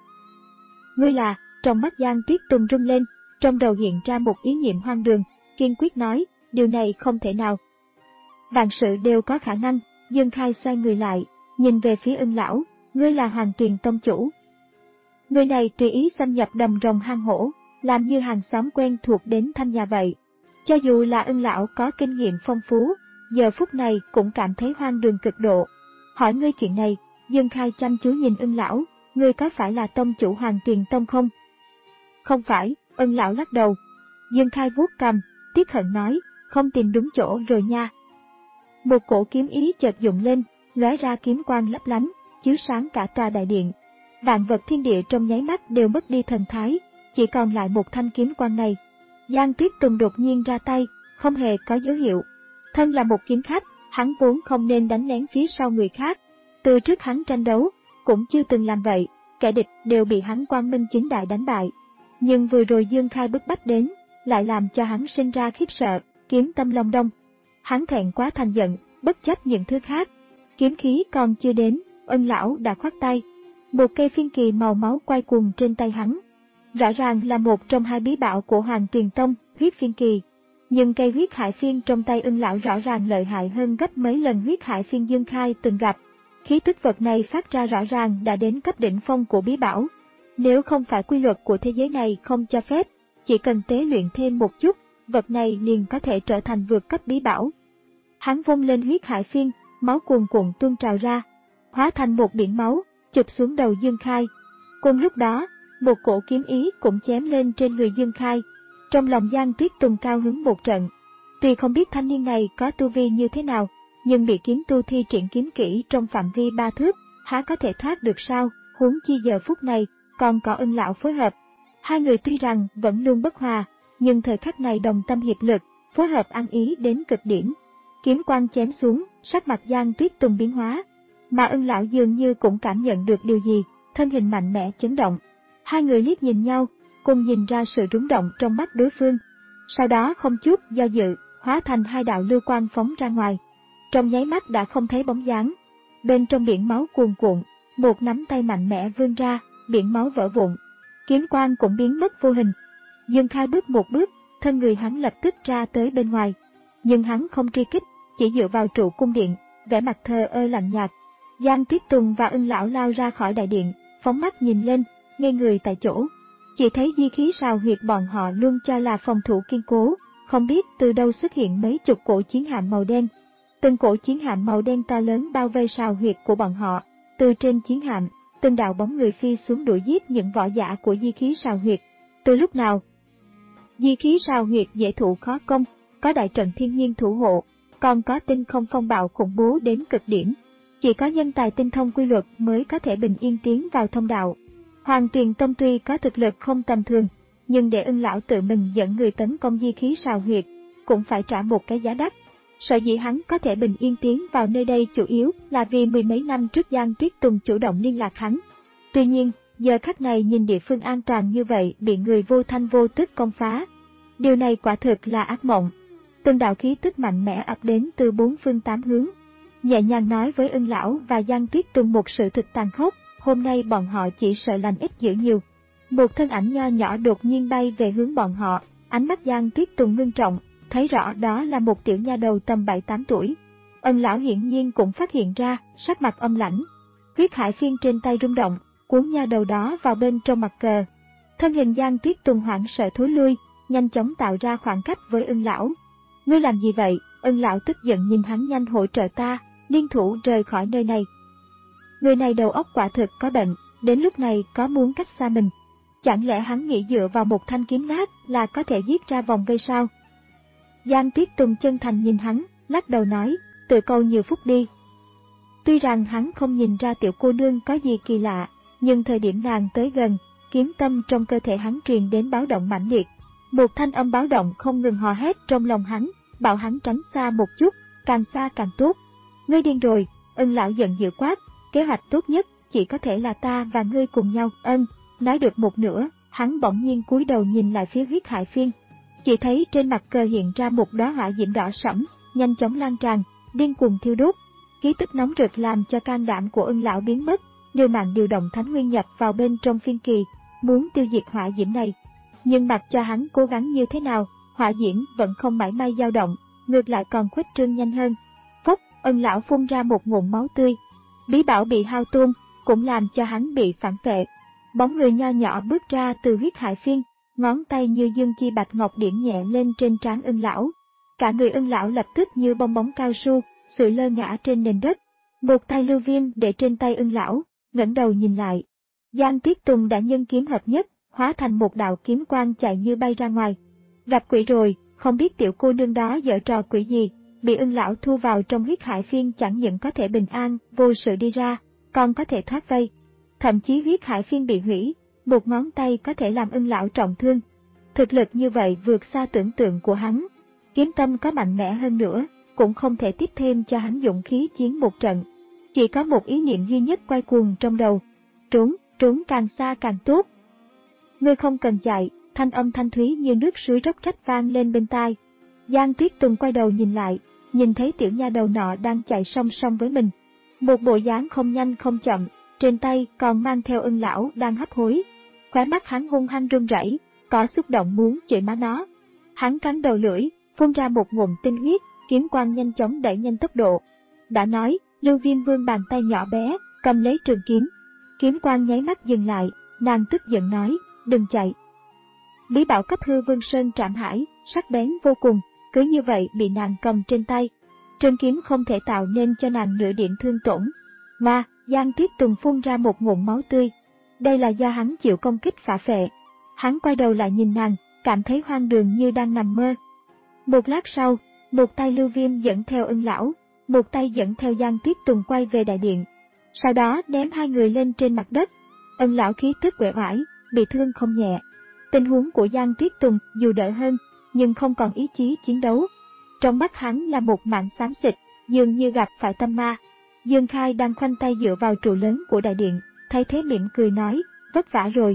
S1: Ngươi là, trong mắt Giang Tuyết Tùng rung lên, trong đầu hiện ra một ý niệm hoang đường, kiên quyết nói, điều này không thể nào. Vạn sự đều có khả năng. Dương Khai xoay người lại, nhìn về phía Ưng lão, ngươi là Hoàng Tuyền tông chủ. Người này tùy ý xâm nhập đầm rồng hang hổ, làm như hàng xóm quen thuộc đến thăm nhà vậy. Cho dù là Ưng lão có kinh nghiệm phong phú, giờ phút này cũng cảm thấy hoang đường cực độ. Hỏi ngươi chuyện này, Dương Khai chăm chú nhìn Ưng lão, ngươi có phải là tông chủ Hoàng Tuyền Tông không? Không phải, Ưng lão lắc đầu. Dương Khai vuốt cằm, tiếc hận nói, không tìm đúng chỗ rồi nha. Một cổ kiếm ý chợt dụng lên, lóe ra kiếm quang lấp lánh, chiếu sáng cả tòa đại điện. Vạn vật thiên địa trong nháy mắt đều mất đi thần thái, chỉ còn lại một thanh kiếm quang này. Giang Tuyết Tùng đột nhiên ra tay, không hề có dấu hiệu. Thân là một kiếm khách, hắn vốn không nên đánh lén phía sau người khác. Từ trước hắn tranh đấu, cũng chưa từng làm vậy, kẻ địch đều bị hắn quang minh chính đại đánh bại. Nhưng vừa rồi Dương Khai bức bách đến, lại làm cho hắn sinh ra khiếp sợ, kiếm tâm long đông. Hắn thẹn quá thành giận, bất chấp những thứ khác. Kiếm khí còn chưa đến, Ân lão đã khoát tay. Một cây phiên kỳ màu máu quay cuồng trên tay hắn. Rõ ràng là một trong hai bí bảo của Hoàng Tuyền Tông, huyết phiên kỳ. Nhưng cây huyết hải phiên trong tay Ân lão rõ ràng lợi hại hơn gấp mấy lần huyết hải phiên Dương Khai từng gặp. Khí tức vật này phát ra rõ ràng đã đến cấp đỉnh phong của bí bảo. Nếu không phải quy luật của thế giới này không cho phép, chỉ cần tế luyện thêm một chút, vật này liền có thể trở thành vượt cấp bí bảo. Hắn vung lên huyết hải phiên, máu cuồn cuộn tuôn trào ra, hóa thành một biển máu, chụp xuống đầu Dương Khai. Cùng lúc đó, một cổ kiếm ý cũng chém lên trên người Dương Khai. Trong lòng Giang Tuyết Tùng cao hứng một trận. Tuy không biết thanh niên này có tu vi như thế nào, nhưng bị kiếm tu thi triển kiếm kỹ trong phạm vi ba thước, há có thể thoát được sao, huống chi giờ phút này, còn có Ân lão phối hợp. Hai người tuy rằng vẫn luôn bất hòa, nhưng thời khắc này đồng tâm hiệp lực, phối hợp ăn ý đến cực điểm. Kiếm quang chém xuống, sắc mặt Giang Tuyết Tùng biến hóa, mà Ân lão dường như cũng cảm nhận được điều gì, thân hình mạnh mẽ chấn động. Hai người liếc nhìn nhau, cùng nhìn ra sự rung động trong mắt đối phương. Sau đó không chút do dự, hóa thành hai đạo lưu quang phóng ra ngoài. Trong nháy mắt đã không thấy bóng dáng. Bên trong biển máu cuồn cuộn, một nắm tay mạnh mẽ vươn ra, biển máu vỡ vụn. Kiếm quang cũng biến mất vô hình. Dương Khai bước một bước, thân người hắn lập tức ra tới bên ngoài. Nhưng hắn không truy kích, chỉ dựa vào trụ cung điện, vẻ mặt thờ ơ lạnh nhạt. Giang Tuyết Tùng và Ân lão lao ra khỏi đại điện, phóng mắt nhìn lên, ngây người tại chỗ. Chỉ thấy di khí sào huyệt bọn họ luôn cho là phòng thủ kiên cố, không biết từ đâu xuất hiện mấy chục cổ chiến hạm màu đen. Từng cổ chiến hạm màu đen to lớn bao vây sào huyệt của bọn họ. Từ trên chiến hạm, từng đạo bóng người phi xuống đuổi giết những võ giả của di khí sào huyệt. Từ lúc nào, di khí sào huyệt dễ thủ khó công, có đại trận thiên nhiên thủ hộ, còn có tinh không phong bạo khủng bố đến cực điểm. Chỉ có nhân tài tinh thông quy luật mới có thể bình yên tiến vào thông đạo. Hoàng Tuyền Tông tuy có thực lực không tầm thường, nhưng để Ân lão tự mình dẫn người tấn công di khí sào huyệt, cũng phải trả một cái giá đắt. Sở dĩ hắn có thể bình yên tiến vào nơi đây chủ yếu là vì mười mấy năm trước Giang Tuyết Tùng chủ động liên lạc hắn. Tuy nhiên, giờ khắc này nhìn địa phương an toàn như vậy bị người vô thanh vô tức công phá. Điều này quả thực là ác mộng. Từng đạo khí tức mạnh mẽ ập đến từ bốn phương tám hướng. Nhẹ nhàng nói với Ân lão và Giang Tuyết Tùng một sự thực tàn khốc, hôm nay bọn họ chỉ sợ lành ít dữ nhiều. Một thân ảnh nho nhỏ đột nhiên bay về hướng bọn họ, ánh mắt Giang Tuyết Tùng ngưng trọng, thấy rõ đó là một tiểu nha đầu tầm bảy tám tuổi. Ân lão hiển nhiên cũng phát hiện ra, sắc mặt âm lãnh. Huyết hải phiên trên tay rung động, cuốn nha đầu đó vào bên trong mặt cờ. Thân hình Giang Tuyết Tùng hoảng sợ thối lui, nhanh chóng tạo ra khoảng cách với Ân lão. Ngươi làm gì vậy? Ân lão tức giận nhìn hắn, nhanh hỗ trợ ta, liên thủ rời khỏi nơi này. Người này đầu óc quả thực có bệnh, đến lúc này có muốn cách xa mình. Chẳng lẽ hắn nghĩ dựa vào một thanh kiếm nát là có thể giết ra vòng vây sao? Giang Tuyết Tùng chân thành nhìn hắn, lắc đầu nói, tự cầu nhiều phút đi. Tuy rằng hắn không nhìn ra tiểu cô nương có gì kỳ lạ, nhưng thời điểm nàng tới gần, kiếm tâm trong cơ thể hắn truyền đến báo động mãnh liệt. Một thanh âm báo động không ngừng hò hét trong lòng hắn, bảo hắn tránh xa một chút, càng xa càng tốt. Ngươi điên rồi, Ân lão giận dữ quát, kế hoạch tốt nhất chỉ có thể là ta và ngươi cùng nhau. Ân, nói được một nửa, hắn bỗng nhiên cúi đầu nhìn lại phía huyết hải phiên. Chỉ thấy trên mặt cờ hiện ra một đóa hỏa diễm đỏ sẫm, nhanh chóng lan tràn, điên cuồng thiêu đốt. Khí tức nóng rực làm cho can đảm của Ân lão biến mất, liều mạng điều động thánh nguyên nhập vào bên trong phiên kỳ, muốn tiêu diệt hỏa diễm này. Nhưng mặc cho hắn cố gắng như thế nào, hỏa diễm vẫn không mảy may dao động, ngược lại còn khuếch trương nhanh hơn. Phốc, Ân lão phun ra một ngụm máu tươi. Bí bảo bị hao tổn, cũng làm cho hắn bị phản vệ. Bóng người nho nhỏ bước ra từ huyết hải phiên, ngón tay như dương chi bạch ngọc điểm nhẹ lên trên trán Ưng lão. Cả người Ưng lão lập tức như bong bóng cao su, sụi lơ ngã trên nền đất. Một tay Lưu Viêm để trên tay Ưng lão, ngẩng đầu nhìn lại. Giang Tiết Tùng đã nhân kiếm hợp nhất, hóa thành một đạo kiếm quang chạy như bay ra ngoài. Gặp quỷ rồi, không biết tiểu cô nương đó giở trò quỷ gì, bị Ưng lão thu vào trong huyết hải phiên chẳng những có thể bình an, vô sự đi ra, còn có thể thoát vây. Thậm chí huyết hải phiên bị hủy, một ngón tay có thể làm Ưng lão trọng thương. Thực lực như vậy vượt xa tưởng tượng của hắn. Kiếm tâm có mạnh mẽ hơn nữa, cũng không thể tiếp thêm cho hắn dũng khí chiến một trận. Chỉ có một ý niệm duy nhất quay cuồng trong đầu. Trốn, trốn càng xa càng tốt. Ngươi không cần chạy, thanh âm thanh thúy như nước suối róc rách vang lên bên tai. Giang Tuyết Tùng quay đầu nhìn lại, nhìn thấy tiểu nha đầu nọ đang chạy song song với mình. Một bộ dáng không nhanh không chậm, trên tay còn mang theo Ưng lão đang hấp hối. Khóe mắt hắn hung hăng run rẩy, có xúc động muốn chửi má nó. Hắn cắn đầu lưỡi, phun ra một ngụm tinh huyết, kiếm quang nhanh chóng đẩy nhanh tốc độ. Đã nói, Lưu Viêm vươn bàn tay nhỏ bé, cầm lấy trường kiếm. Kiếm quang nháy mắt dừng lại, nàng tức giận nói, đừng chạy. Bí bảo cấp hư Vương Sơn Trảm Hải, sắc bén vô cùng, cứ như vậy bị nàng cầm trên tay. Trường kiếm không thể tạo nên cho nàng nửa điểm thương tổn. Mà, Giang Tuyết Tùng phun ra một ngụm máu tươi. Đây là do hắn chịu công kích phả phệ. Hắn quay đầu lại nhìn nàng, cảm thấy hoang đường như đang nằm mơ. Một lát sau, một tay Lưu Viêm dẫn theo Ưng lão, một tay dẫn theo Giang Tuyết Tùng quay về đại điện. Sau đó ném hai người lên trên mặt đất. Ưng lão khí tức uể oải, bị thương không nhẹ. Tình huống của Giang Tuyết Tùng dù đỡ hơn, nhưng không còn ý chí chiến đấu. Trong mắt hắn là một mảng xám xịt, dường như gặp phải tâm ma. Dương Khai đang khoanh tay dựa vào trụ lớn của đại điện, thấy thế mỉm cười nói, vất vả rồi.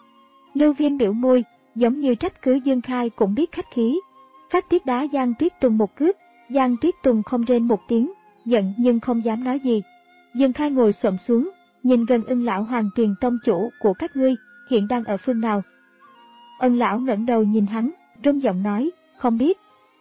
S1: Lưu Viêm biểu môi, giống như trách cứ Dương Khai cũng biết khách khí. Phát tiết đá Giang Tuyết Tùng một cước, Giang Tuyết Tùng không rên một tiếng, giận nhưng không dám nói gì. Dương Khai ngồi xổm xuống, nhìn gần Ưng lão Hoàng Tuyền tông chủ của các ngươi, hiện đang ở phương nào. Ưng lão ngẩng đầu nhìn hắn, run giọng nói, không biết.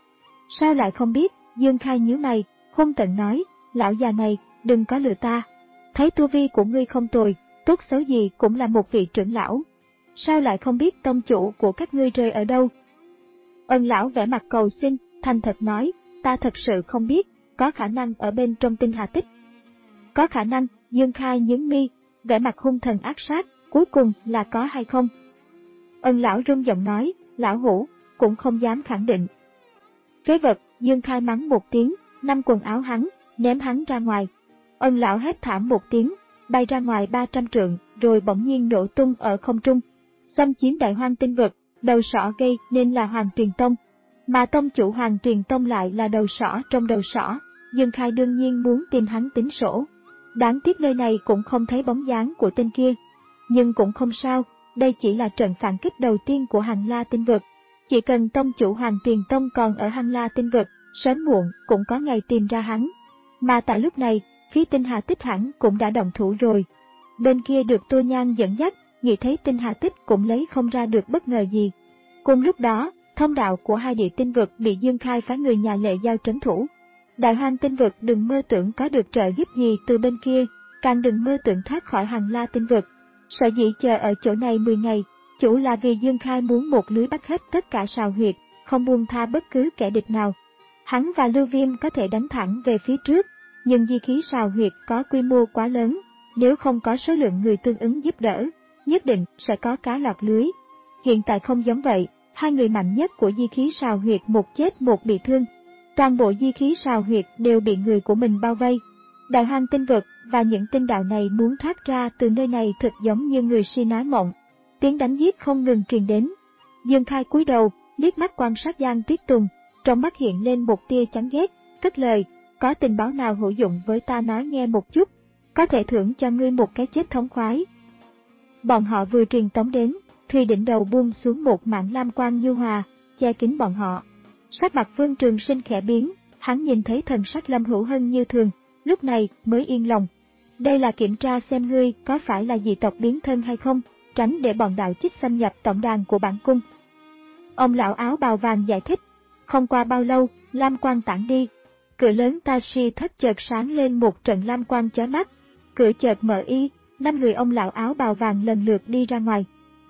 S1: Sao lại không biết? Dương Khai nhíu mày, hung tợn nói, lão già này, đừng có lừa ta. Thấy tu vi của ngươi không tồi, tốt xấu gì cũng là một vị trưởng lão. Sao lại không biết tông chủ của các ngươi rơi ở đâu? Ân lão vẻ mặt cầu xin, thành thật nói, ta thật sự không biết, có khả năng ở bên trong tinh hà tích. Có khả năng, Dương Khai nhướng mi, vẻ mặt hung thần ác sát, cuối cùng là có hay không? Ân lão run giọng nói, lão hủ, cũng không dám khẳng định. Phế vật, Dương Khai mắng một tiếng, nắm quần áo hắn, ném hắn ra ngoài. Ân lão hét thảm một tiếng, bay ra ngoài ba trăm trượng, rồi bỗng nhiên nổ tung ở không trung. Xâm chiếm đại hoang tinh vực, đầu sỏ gây nên là Hoàng Tuyền Tông, mà tông chủ Hoàng Tuyền Tông lại là đầu sỏ trong đầu sỏ. Dương Khai đương nhiên muốn tìm hắn tính sổ. Đáng tiếc nơi này cũng không thấy bóng dáng của tên kia. Nhưng cũng không sao, đây chỉ là trận phản kích đầu tiên của Hành La tinh vực. Chỉ cần tông chủ Hoàng Tuyền Tông còn ở Hành La tinh vực, sớm muộn cũng có ngày tìm ra hắn. Mà tại lúc này, phía tinh hà tích hẳn cũng đã động thủ rồi. Bên kia được Tô Nhan dẫn dắt, nghĩ thấy tinh hà tích cũng lấy không ra được bất ngờ gì. Cùng lúc đó, thông đạo của hai địa tinh vực bị Dương Khai phái người nhà Lệ Giao trấn thủ. Đại hoang tinh vực đừng mơ tưởng có được trợ giúp gì từ bên kia, càng đừng mơ tưởng thoát khỏi Hành La tinh vực. Sở dĩ chờ ở chỗ này mười ngày, chủ là vì Dương Khai muốn một lưới bắt hết tất cả sào huyệt, không buông tha bất cứ kẻ địch nào. Hắn và Lưu Viêm có thể đánh thẳng về phía trước, nhưng di khí sào huyệt có quy mô quá lớn, nếu không có số lượng người tương ứng giúp đỡ, nhất định sẽ có cá lọt lưới. Hiện tại không giống vậy, hai người mạnh nhất của di khí sào huyệt một chết một bị thương. Toàn bộ di khí sào huyệt đều bị người của mình bao vây. Đại hoang tinh vực và những tinh đạo này muốn thoát ra từ nơi này thật giống như người si nói mộng. Tiếng đánh giết không ngừng truyền đến. Dương Khai cúi đầu, liếc mắt quan sát Giang Tuyết Tùng, trong mắt hiện lên một tia chán ghét, cất lời, có tình báo nào hữu dụng với ta nói nghe một chút, có thể thưởng cho ngươi một cái chết thống khoái. Bọn họ vừa truyền tống đến, thì đỉnh đầu buông xuống một mảng lam quang nhu hòa, che kín bọn họ. Sắc mặt Vương Trường Sinh khẽ biến, hắn nhìn thấy thần sắc Lâm Hữu Hân như thường, lúc này mới yên lòng. Đây là kiểm tra xem ngươi có phải là dị tộc biến thân hay không, tránh để bọn đạo chích xâm nhập tổng đàn của bản cung. Ông lão áo bào vàng giải thích. Không qua bao lâu, lam quang tản đi. Cửa lớn Tashi thất chợt sáng lên một trận lam quang chói mắt. Cửa chợt mở y, năm người ông lão áo bào vàng lần lượt đi ra ngoài.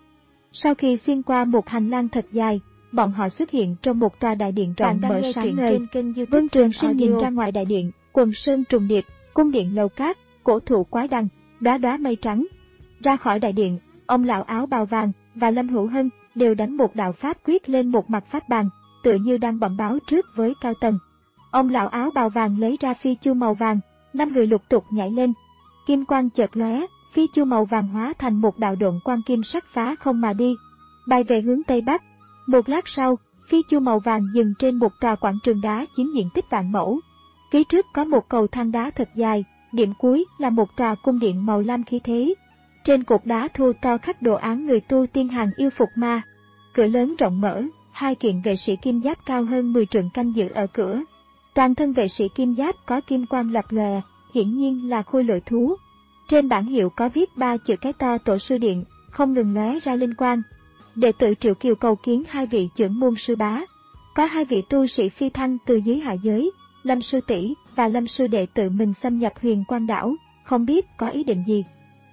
S1: Sau khi xuyên qua một hành lang thật dài, bọn họ xuất hiện trong một tòa đại điện rộng mở sáng ngời. Vương Trường Sinh nhìn ra ngoài đại điện, quần sơn trùng điệp, cung điện lầu cát, cổ thụ quái đằng, đóa đóa mây trắng. Ra khỏi đại điện, ông lão áo bào vàng và Lâm Hữu Hân đều đánh một đạo pháp quyết lên một mặt pháp bàn, tựa như đang bẩm báo trước với cao tầng. Ông lão áo bào vàng lấy ra phi chu màu vàng, năm người lục tục nhảy lên. Kim quang chợt lóe, phi chu màu vàng hóa thành một đạo độn quang kim sắc phá không mà đi, bay về hướng tây bắc. Một lát sau, phi chu màu vàng dừng trên một tòa quảng trường đá chiếm diện tích vạn mẫu. Phía trước có một cầu thang đá thật dài, điểm cuối là một tòa cung điện màu lam khí thế. Trên cột đá thô to khắc đồ án người tu tiên hàng yêu phục ma. Cửa lớn rộng mở, hai kiện vệ sĩ kim giáp cao hơn mười trượng canh giữ ở cửa. Toàn thân vệ sĩ kim giáp có kim quang lập lòe, hiển nhiên là khôi lỗi thú. Trên bảng hiệu có viết ba chữ cái to Tổ sư điện, không ngừng lóe ra linh quang. Đệ tử Triệu Kiều cầu kiến hai vị trưởng môn sư bá. Có hai vị tu sĩ phi thăng từ dưới hạ giới, Lâm sư tỷ và Lâm sư đệ tự mình xâm nhập Huyền Quang đảo, không biết có ý định gì.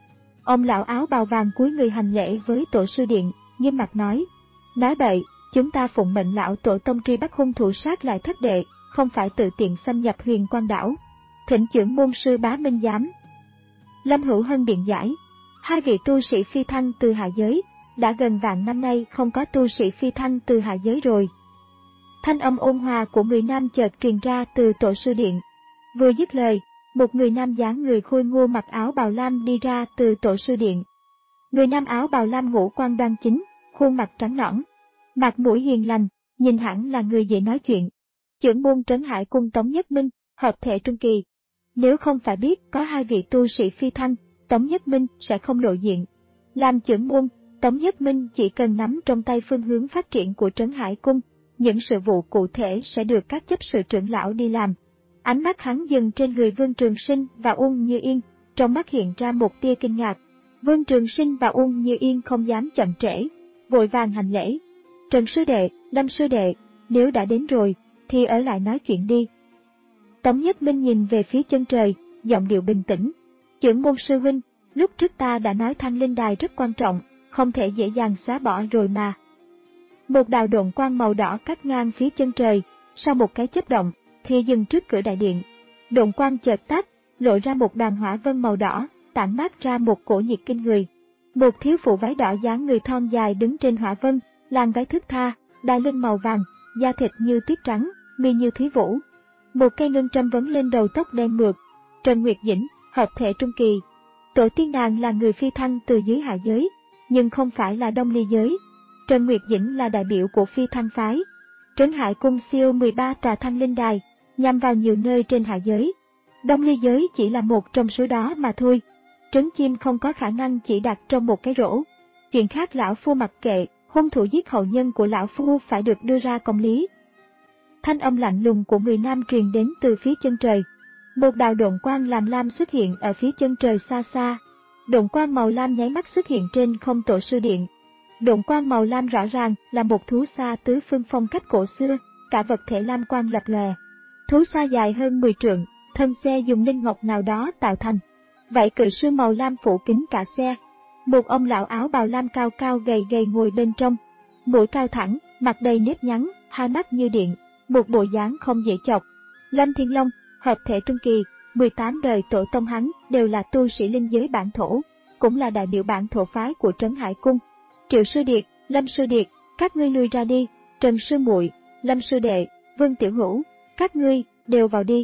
S1: Ông lão áo bào vàng cúi người hành lễ với Tổ sư điện, nghiêm mặt nói: nói bậy, chúng ta phụng mệnh lão tổ tông truy bắt hung thủ sát lại thất đệ, không phải tự tiện xâm nhập Huyền Quang đảo. Thỉnh trưởng môn sư bá minh giám. Lâm Hữu Hân biện giải: hai vị tu sĩ phi thăng từ hạ giới, đã gần vạn năm nay không có tu sĩ phi thăng từ hạ giới rồi. Thanh âm ôn hòa của người nam chợt truyền ra từ Tổ sư điện. Vừa dứt lời, một người nam dáng người khôi ngô mặc áo bào lam đi ra từ Tổ sư điện. Người nam áo bào lam ngũ quan đoan chính, khuôn mặt trắng nõn, mặt mũi hiền lành, nhìn hẳn là người dễ nói chuyện. Trưởng môn Trấn Hải cung Tống Nhất Minh, hợp thể trung kỳ. Nếu không phải biết có hai vị tu sĩ phi thăng, Tống Nhất Minh sẽ không lộ diện. Làm trưởng môn, Tống Nhất Minh chỉ cần nắm trong tay phương hướng phát triển của Trấn Hải cung, những sự vụ cụ thể sẽ được các chấp sự trưởng lão đi làm. Ánh mắt hắn dừng trên người Vương Trường Sinh và Uông Như Yên, trong mắt hiện ra một tia kinh ngạc. Vương Trường Sinh và Uông Như Yên không dám chậm trễ, vội vàng hành lễ. Trần sư đệ, Lâm sư đệ, nếu đã đến rồi, thì ở lại nói chuyện đi. Tống Nhất Minh nhìn về phía chân trời, giọng điệu bình tĩnh. Trưởng môn sư huynh, lúc trước ta đã nói Thanh Linh Đài rất quan trọng, không thể dễ dàng xóa bỏ rồi mà. Một đạo độn quang màu đỏ cắt ngang phía chân trời, sau một cái chớp động, thì dừng trước cửa đại điện. Độn quang chợt tắt, lộ ra một đoàn hỏa vân màu đỏ, tản mát ra một cổ nhiệt kinh người. Một thiếu phụ váy đỏ dáng người thon dài đứng trên hỏa vân, làn váy thướt tha, đai lưng màu vàng, da thịt như tuyết trắng, mi như thúy vũ. Một cây ngân châm vấn lên đầu tóc đen mượt. Trần Nguyệt Dĩnh, hợp thể trung kỳ. Tổ tiên nàng là người phi thăng từ dưới hạ giới, nhưng không phải là Đông Ly giới. Trần Nguyệt Dĩnh là đại biểu của phi thăng phái. Trấn Hải cung siêu mười ba tòa Thanh Linh Đài, nhằm vào nhiều nơi trên hạ giới. Đông Ly giới chỉ là một trong số đó mà thôi. Trấn chim không có khả năng chỉ đặt trong một cái rổ. Chuyện khác lão phu mặc kệ, hung thủ giết hậu nhân của lão phu phải được đưa ra công lý. Thanh âm lạnh lùng của người nam truyền đến từ phía chân trời. Một đạo độn quang làm lam xuất hiện ở phía chân trời xa xa. Độn quang màu lam nháy mắt xuất hiện trên không Tổ sư điện. Độn quang màu lam rõ ràng là một thú xa tứ phương phong cách cổ xưa, cả vật thể lam quang lập lòe. Thú xa dài hơn mười trượng, thân xe dùng linh ngọc nào đó tạo thành. Vậy cự sư màu lam phủ kín cả xe. Một ông lão áo bào lam cao cao gầy gầy ngồi bên trong. Mũi cao thẳng, mặt đầy nếp nhăn, hai mắt như điện, một bộ dáng không dễ chọc. Lâm Thiên Long, hợp thể trung kỳ, mười tám đời tổ tông hắn đều là tu sĩ linh giới bản thổ, cũng là đại biểu bản thổ phái của Trấn Hải cung. Triệu sư điệt, Lâm sư điệt, các ngươi lui ra đi. Trần sư muội, Lâm sư đệ, Vương tiểu hữu, các ngươi đều vào đi.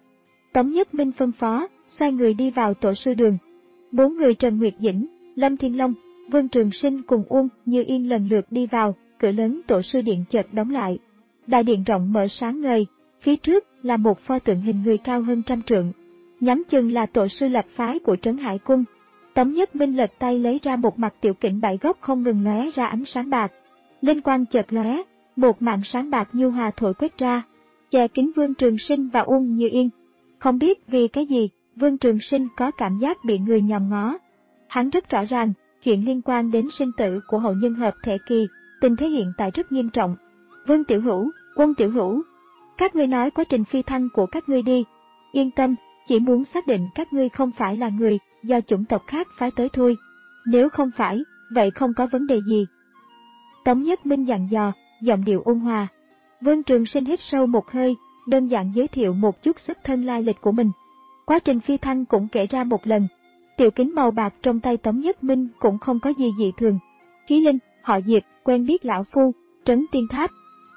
S1: Tống Nhất Minh phân phó, sai người đi vào Tổ sư đường. Bốn người Trần Nguyệt Dĩnh, Lâm Thiên Long, Vương Trường Sinh cùng Uông Như Yên lần lượt đi vào. Cửa lớn Tổ sư điện chợt đóng lại. Đại điện rộng mở sáng ngời, phía trước là một pho tượng hình người cao hơn trăm trượng. Nhắm chừng là tổ sư lập phái của Trấn Hải cung. Tống Nhất Minh lật tay lấy ra một mặt tiểu kỉnh bảy góc không ngừng lóe ra ánh sáng bạc. Linh quang chợt lóe, một màn sáng bạc nhu hòa thổi quét ra, che kín Vương Trường Sinh và Uông Như Yên. Không biết vì cái gì, Vương Trường Sinh có cảm giác bị người nhòm ngó. Hắn rất rõ ràng, chuyện liên quan đến sinh tử của hậu nhân hợp thể kỳ, tình thế hiện tại rất nghiêm trọng. Vương tiểu hữu, Uông tiểu hữu, các ngươi nói quá trình phi thăng của các ngươi đi. Yên tâm, chỉ muốn xác định các ngươi không phải là người do chủng tộc khác phái tới thôi. Nếu không phải, vậy không có vấn đề gì. Tống Nhất Minh dặn dò, giọng điệu ôn hòa. Vương Trường Sinh hít sâu một hơi, đơn giản giới thiệu một chút xuất thân lai lịch của mình. Quá trình phi thăng cũng kể ra một lần. Tiểu kính màu bạc trong tay Tống Nhất Minh cũng không có gì dị thường. Khí linh, họ Diệp, quen biết lão phu, trấn tiên tháp.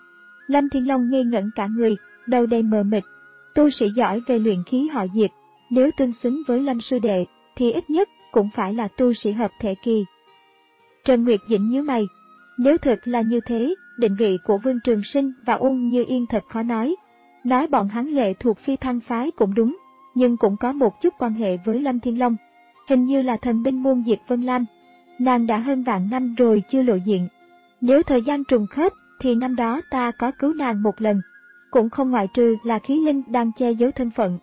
S1: Lâm Thiên Long ngây ngẩn cả người, đầu đầy mờ mịt. Tu sĩ giỏi về luyện khí họ Diệp, nếu tương xứng với Lâm sư đệ, thì ít nhất cũng phải là tu sĩ hợp thể kỳ. Trần Nguyệt Dĩnh nhíu mày. Nếu thực là như thế, định vị của Vương Trường Sinh và Ung Như Yên thật khó nói. Nói bọn hắn lệ thuộc phi thăng phái cũng đúng, nhưng cũng có một chút quan hệ với Lâm Thiên Long. Hình như là thần binh môn Diệp Vân Lam. Nàng đã hơn vạn năm rồi chưa lộ diện. Nếu thời gian trùng khớp, thì năm đó ta có cứu nàng một lần. Cũng không ngoại trừ là khí linh đang che giấu thân phận.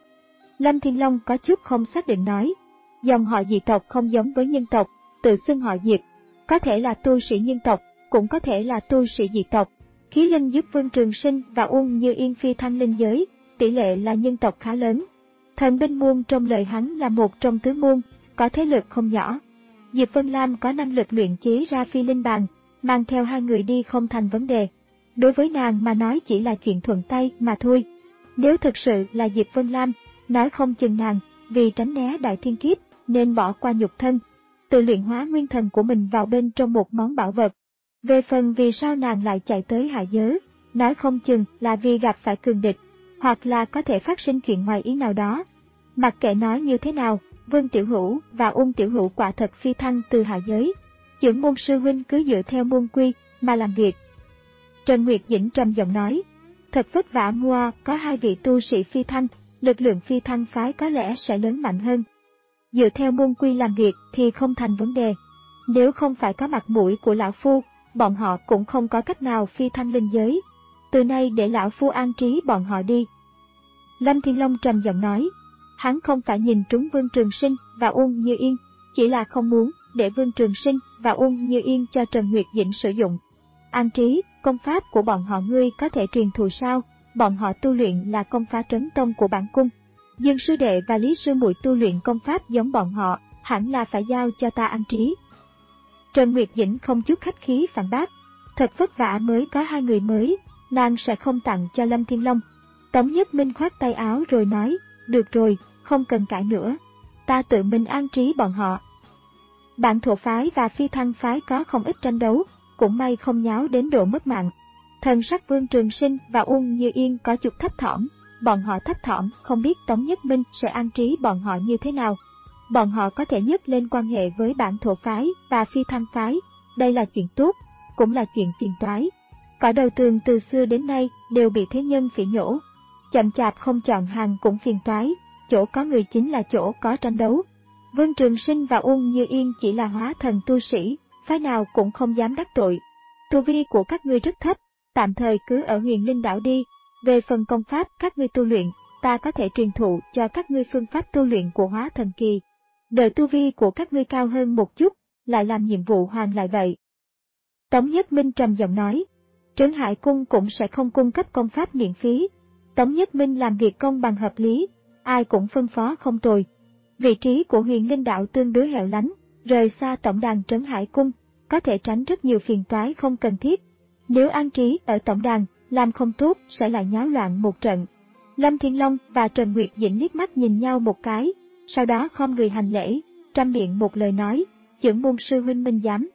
S1: Lâm Thiên Long có chút không xác định nói. Dòng họ dị tộc không giống với nhân tộc, tự xưng họ Diệp. Có thể là tu sĩ nhân tộc, cũng có thể là tu sĩ dị tộc. Khí linh giúp Vương Trường Sinh và Ung Như Yên phi thăng linh giới, tỷ lệ là nhân tộc khá lớn. Thần binh môn trong lời hắn là một trong tứ môn, có thế lực không nhỏ. Diệp Vân Lam có năng lực luyện chế ra phi linh bàn, mang theo hai người đi không thành vấn đề. Đối với nàng mà nói chỉ là chuyện thuận tay mà thôi. Nếu thực sự là Diệp Vân Lam, nói không chừng nàng, vì tránh né đại thiên kiếp, nên bỏ qua nhục thân, tự luyện hóa nguyên thần của mình vào bên trong một món bảo vật. Về phần vì sao nàng lại chạy tới Hạ Giới, nói không chừng là vì gặp phải cường địch, hoặc là có thể phát sinh chuyện ngoài ý nào đó. Mặc kệ nói như thế nào, Vương Tiểu Hữu và Ung Tiểu Hữu quả thật phi thăng từ Hạ Giới. Trưởng môn sư huynh cứ dựa theo môn quy mà làm việc. Trần Nguyệt Dĩnh trầm giọng nói, thật vất vả mua có hai vị tu sĩ phi thăng, lực lượng phi thăng phái có lẽ sẽ lớn mạnh hơn. Dựa theo môn quy làm việc thì không thành vấn đề. Nếu không phải có mặt mũi của lão phu, bọn họ cũng không có cách nào phi thăng linh giới. Từ nay để lão phu an trí bọn họ đi. Lâm Thiên Long trầm giọng nói, hắn không phải nhìn trúng Vương Trường Sinh và Ung Như Yên, chỉ là không muốn để Vương Trường Sinh và Ung Như Yên cho Trần Nguyệt Dĩnh sử dụng. An trí, công pháp của bọn họ ngươi có thể truyền thụ sao? Bọn họ tu luyện là công phá trấn tông của bản cung. Dương sư đệ và Lý sư muội tu luyện công pháp giống bọn họ, hẳn là phải giao cho ta an trí. Trần Nguyệt Dĩnh không chút khách khí phản bác, thật vất vả mới có hai người mới, nàng sẽ không tặng cho Lâm Thiên Long. Tống Nhất Minh khoát tay áo rồi nói, được rồi, không cần cãi nữa, ta tự mình an trí bọn họ. Bản thổ phái và phi thăng phái có không ít tranh đấu, cũng may không nháo đến độ mất mạng. Thần sắc Vương Trường Sinh và Ung Như Yên có chút thấp thỏm, bọn họ thấp thỏm không biết Tống Nhất Minh sẽ an trí bọn họ như thế nào. Bọn họ có thể nhấc lên quan hệ với bản thổ phái và phi thăng phái, đây là chuyện tốt, cũng là chuyện phiền toái. Cỏ đầu tường từ xưa đến nay đều bị thế nhân phỉ nhổ. Chậm chạp không chọn hàng cũng phiền toái, chỗ có người chính là chỗ có tranh đấu. Vương Trường Sinh và Ung Như Yên chỉ là hóa thần tu sĩ, phái nào cũng không dám đắc tội. Tu vi của các ngươi rất thấp, tạm thời cứ ở Huyền Linh đảo đi. Về phần công pháp các ngươi tu luyện, ta có thể truyền thụ cho các ngươi phương pháp tu luyện của hóa thần kỳ. Đợi tu vi của các ngươi cao hơn một chút, lại làm nhiệm vụ hoàn lại vậy. Tống Nhất Minh trầm giọng nói, Trấn Hải Cung cũng sẽ không cung cấp công pháp miễn phí. Tống Nhất Minh làm việc công bằng hợp lý, ai cũng phân phó không tồi. Vị trí của Huyền Linh đảo tương đối hẻo lánh, rời xa tổng đàn Trấn Hải Cung, có thể tránh rất nhiều phiền toái không cần thiết. Nếu an trí ở tổng đàn, làm không tốt sẽ lại nháo loạn một trận. Lâm Thiên Long và Trần Nguyệt Dĩnh liếc mắt nhìn nhau một cái, sau đó khom người hành lễ, trăm miệng một lời nói, trưởng môn sư huynh minh giám.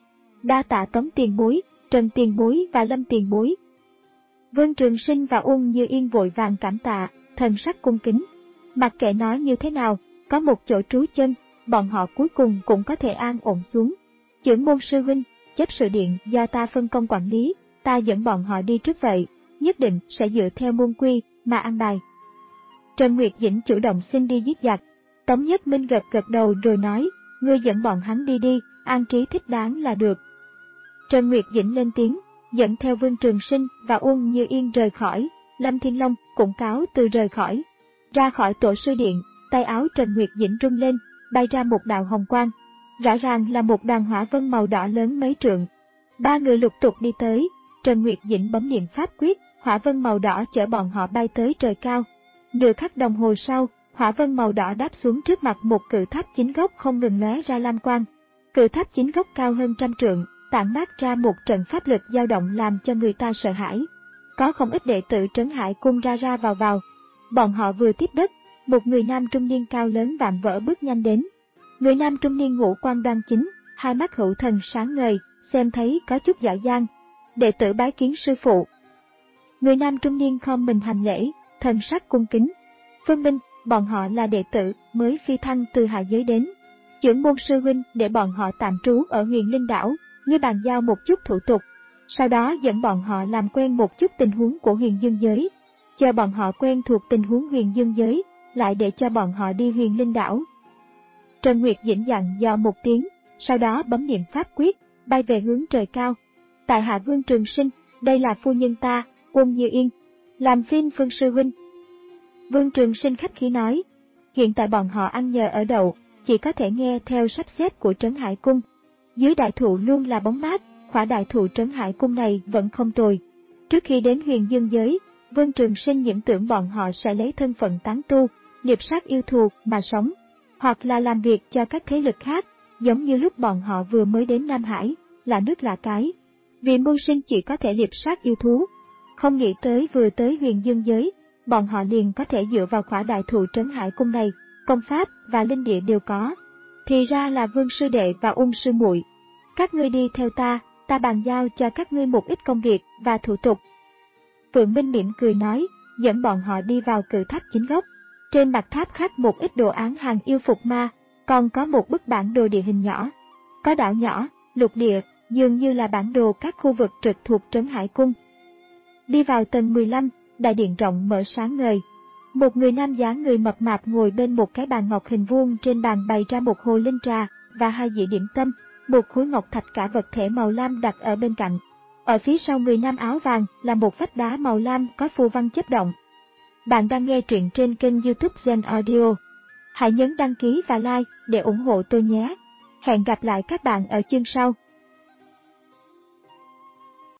S1: Đa tạ Tống tiền bối, Trần tiền bối và Lâm tiền bối. Vương Trường Sinh và Ung Như Yên vội vàng cảm tạ, thần sắc cung kính. Mặc kệ nói như thế nào, có một chỗ trú chân, bọn họ cuối cùng cũng có thể an ổn xuống. Trưởng môn sư huynh, chấp sự điện do ta phân công quản lý, ta dẫn bọn họ đi trước vậy, nhất định sẽ dựa theo môn quy mà an bài. Trần Nguyệt Dĩnh chủ động xin đi giết giặc. Tống Nhất Minh gật gật đầu rồi nói, ngươi dẫn bọn hắn đi đi, an trí thích đáng là được. Trần Nguyệt Dĩnh lên tiếng, dẫn theo Vương Trường Sinh và Ung Như Yên rời khỏi, Lâm Thiên Long cũng cáo từ rời khỏi. Ra khỏi tổ sư điện, tay áo Trần Nguyệt Dĩnh rung lên, bay ra một đạo hồng quang. Rõ ràng là một đoàn hỏa vân màu đỏ lớn mấy trượng. Ba người lục tục đi tới, Trần Nguyệt Dĩnh bấm niệm pháp quyết, hỏa vân màu đỏ chở bọn họ bay tới trời cao. Nửa khắc đồng hồ sau, hỏa vân màu đỏ đáp xuống trước mặt một cự tháp chính gốc không ngừng lóe ra lam quang. Cự tháp chính gốc cao hơn trăm trượng, tản mát ra một trận pháp lực dao động làm cho người ta sợ hãi. Có không ít đệ tử Trấn Hải Cung ra ra vào vào. Bọn họ vừa tiếp đất, một người nam trung niên cao lớn vạm vỡ bước nhanh đến. Người nam trung niên ngũ quan đoan chính, hai mắt hữu thần sáng ngời, xem thấy có chút giỏi giang. Đệ tử bái kiến sư phụ. Người nam trung niên khom mình hành lễ, thần sắc cung kính. Phương Minh, bọn họ là đệ tử mới phi thăng từ hạ giới đến. Chưởng môn sư huynh để bọn họ tạm trú ở Huyền Linh đảo, ngươi bàn giao một chút thủ tục. Sau đó dẫn bọn họ làm quen một chút tình huống của Huyền Dương giới. Chờ bọn họ quen thuộc tình huống Huyền Dương giới, lại để cho bọn họ đi Huyền Linh đảo. Trần Nguyệt dĩnh dặn dò một tiếng, sau đó bấm niệm pháp quyết, bay về hướng trời cao. Tại hạ Vương Trường Sinh, đây là phu nhân ta, Uông Như Yên, làm phiên Phương sư huynh. Vương Trường Sinh khách khí nói, hiện tại bọn họ ăn nhờ ở đậu, chỉ có thể nghe theo sắp xếp của Trấn Hải Cung. Dưới đại thụ luôn là bóng mát, khỏa đại thụ Trấn Hải Cung này vẫn không tồi. Trước khi đến Huyền Dương giới, Vương Trường Sinh những tưởng bọn họ sẽ lấy thân phận tán tu, liệp sát yêu thù mà sống, hoặc là làm việc cho các thế lực khác, giống như lúc bọn họ vừa mới đến Nam Hải, là nước lạ cái. Vì mưu sinh chỉ có thể liệp sát yêu thú. Không nghĩ tới vừa tới Huyền Dương giới, bọn họ liền có thể dựa vào khỏa đại thụ Trấn Hải Cung này, công pháp và linh địa đều có. Thì ra là Vương sư đệ và Ung sư muội. Các ngươi đi theo ta, ta bàn giao cho các ngươi một ít công việc và thủ tục. Phượng Minh mỉm cười nói, dẫn bọn họ đi vào cự tháp chính gốc. Trên mặt tháp khắc một ít đồ án hàng yêu phục ma, còn có một bức bản đồ địa hình nhỏ. Có đảo nhỏ, lục địa, dường như là bản đồ các khu vực trực thuộc Trấn Hải Cung. Đi vào tầng mười lăm, đại điện rộng mở sáng ngời. Một người nam dáng người mập mạp ngồi bên một cái bàn ngọc hình vuông, trên bàn bày ra một hồ linh trà và hai dĩa điểm tâm, một khối ngọc thạch cả vật thể màu lam đặt ở bên cạnh. Ở phía sau người nam áo vàng là một vách đá màu lam có phù văn chớp động. Bạn đang nghe truyện trên kênh YouTube Zen Audio. Hãy nhấn đăng ký và like để ủng hộ tôi nhé. Hẹn gặp lại các bạn ở chương sau.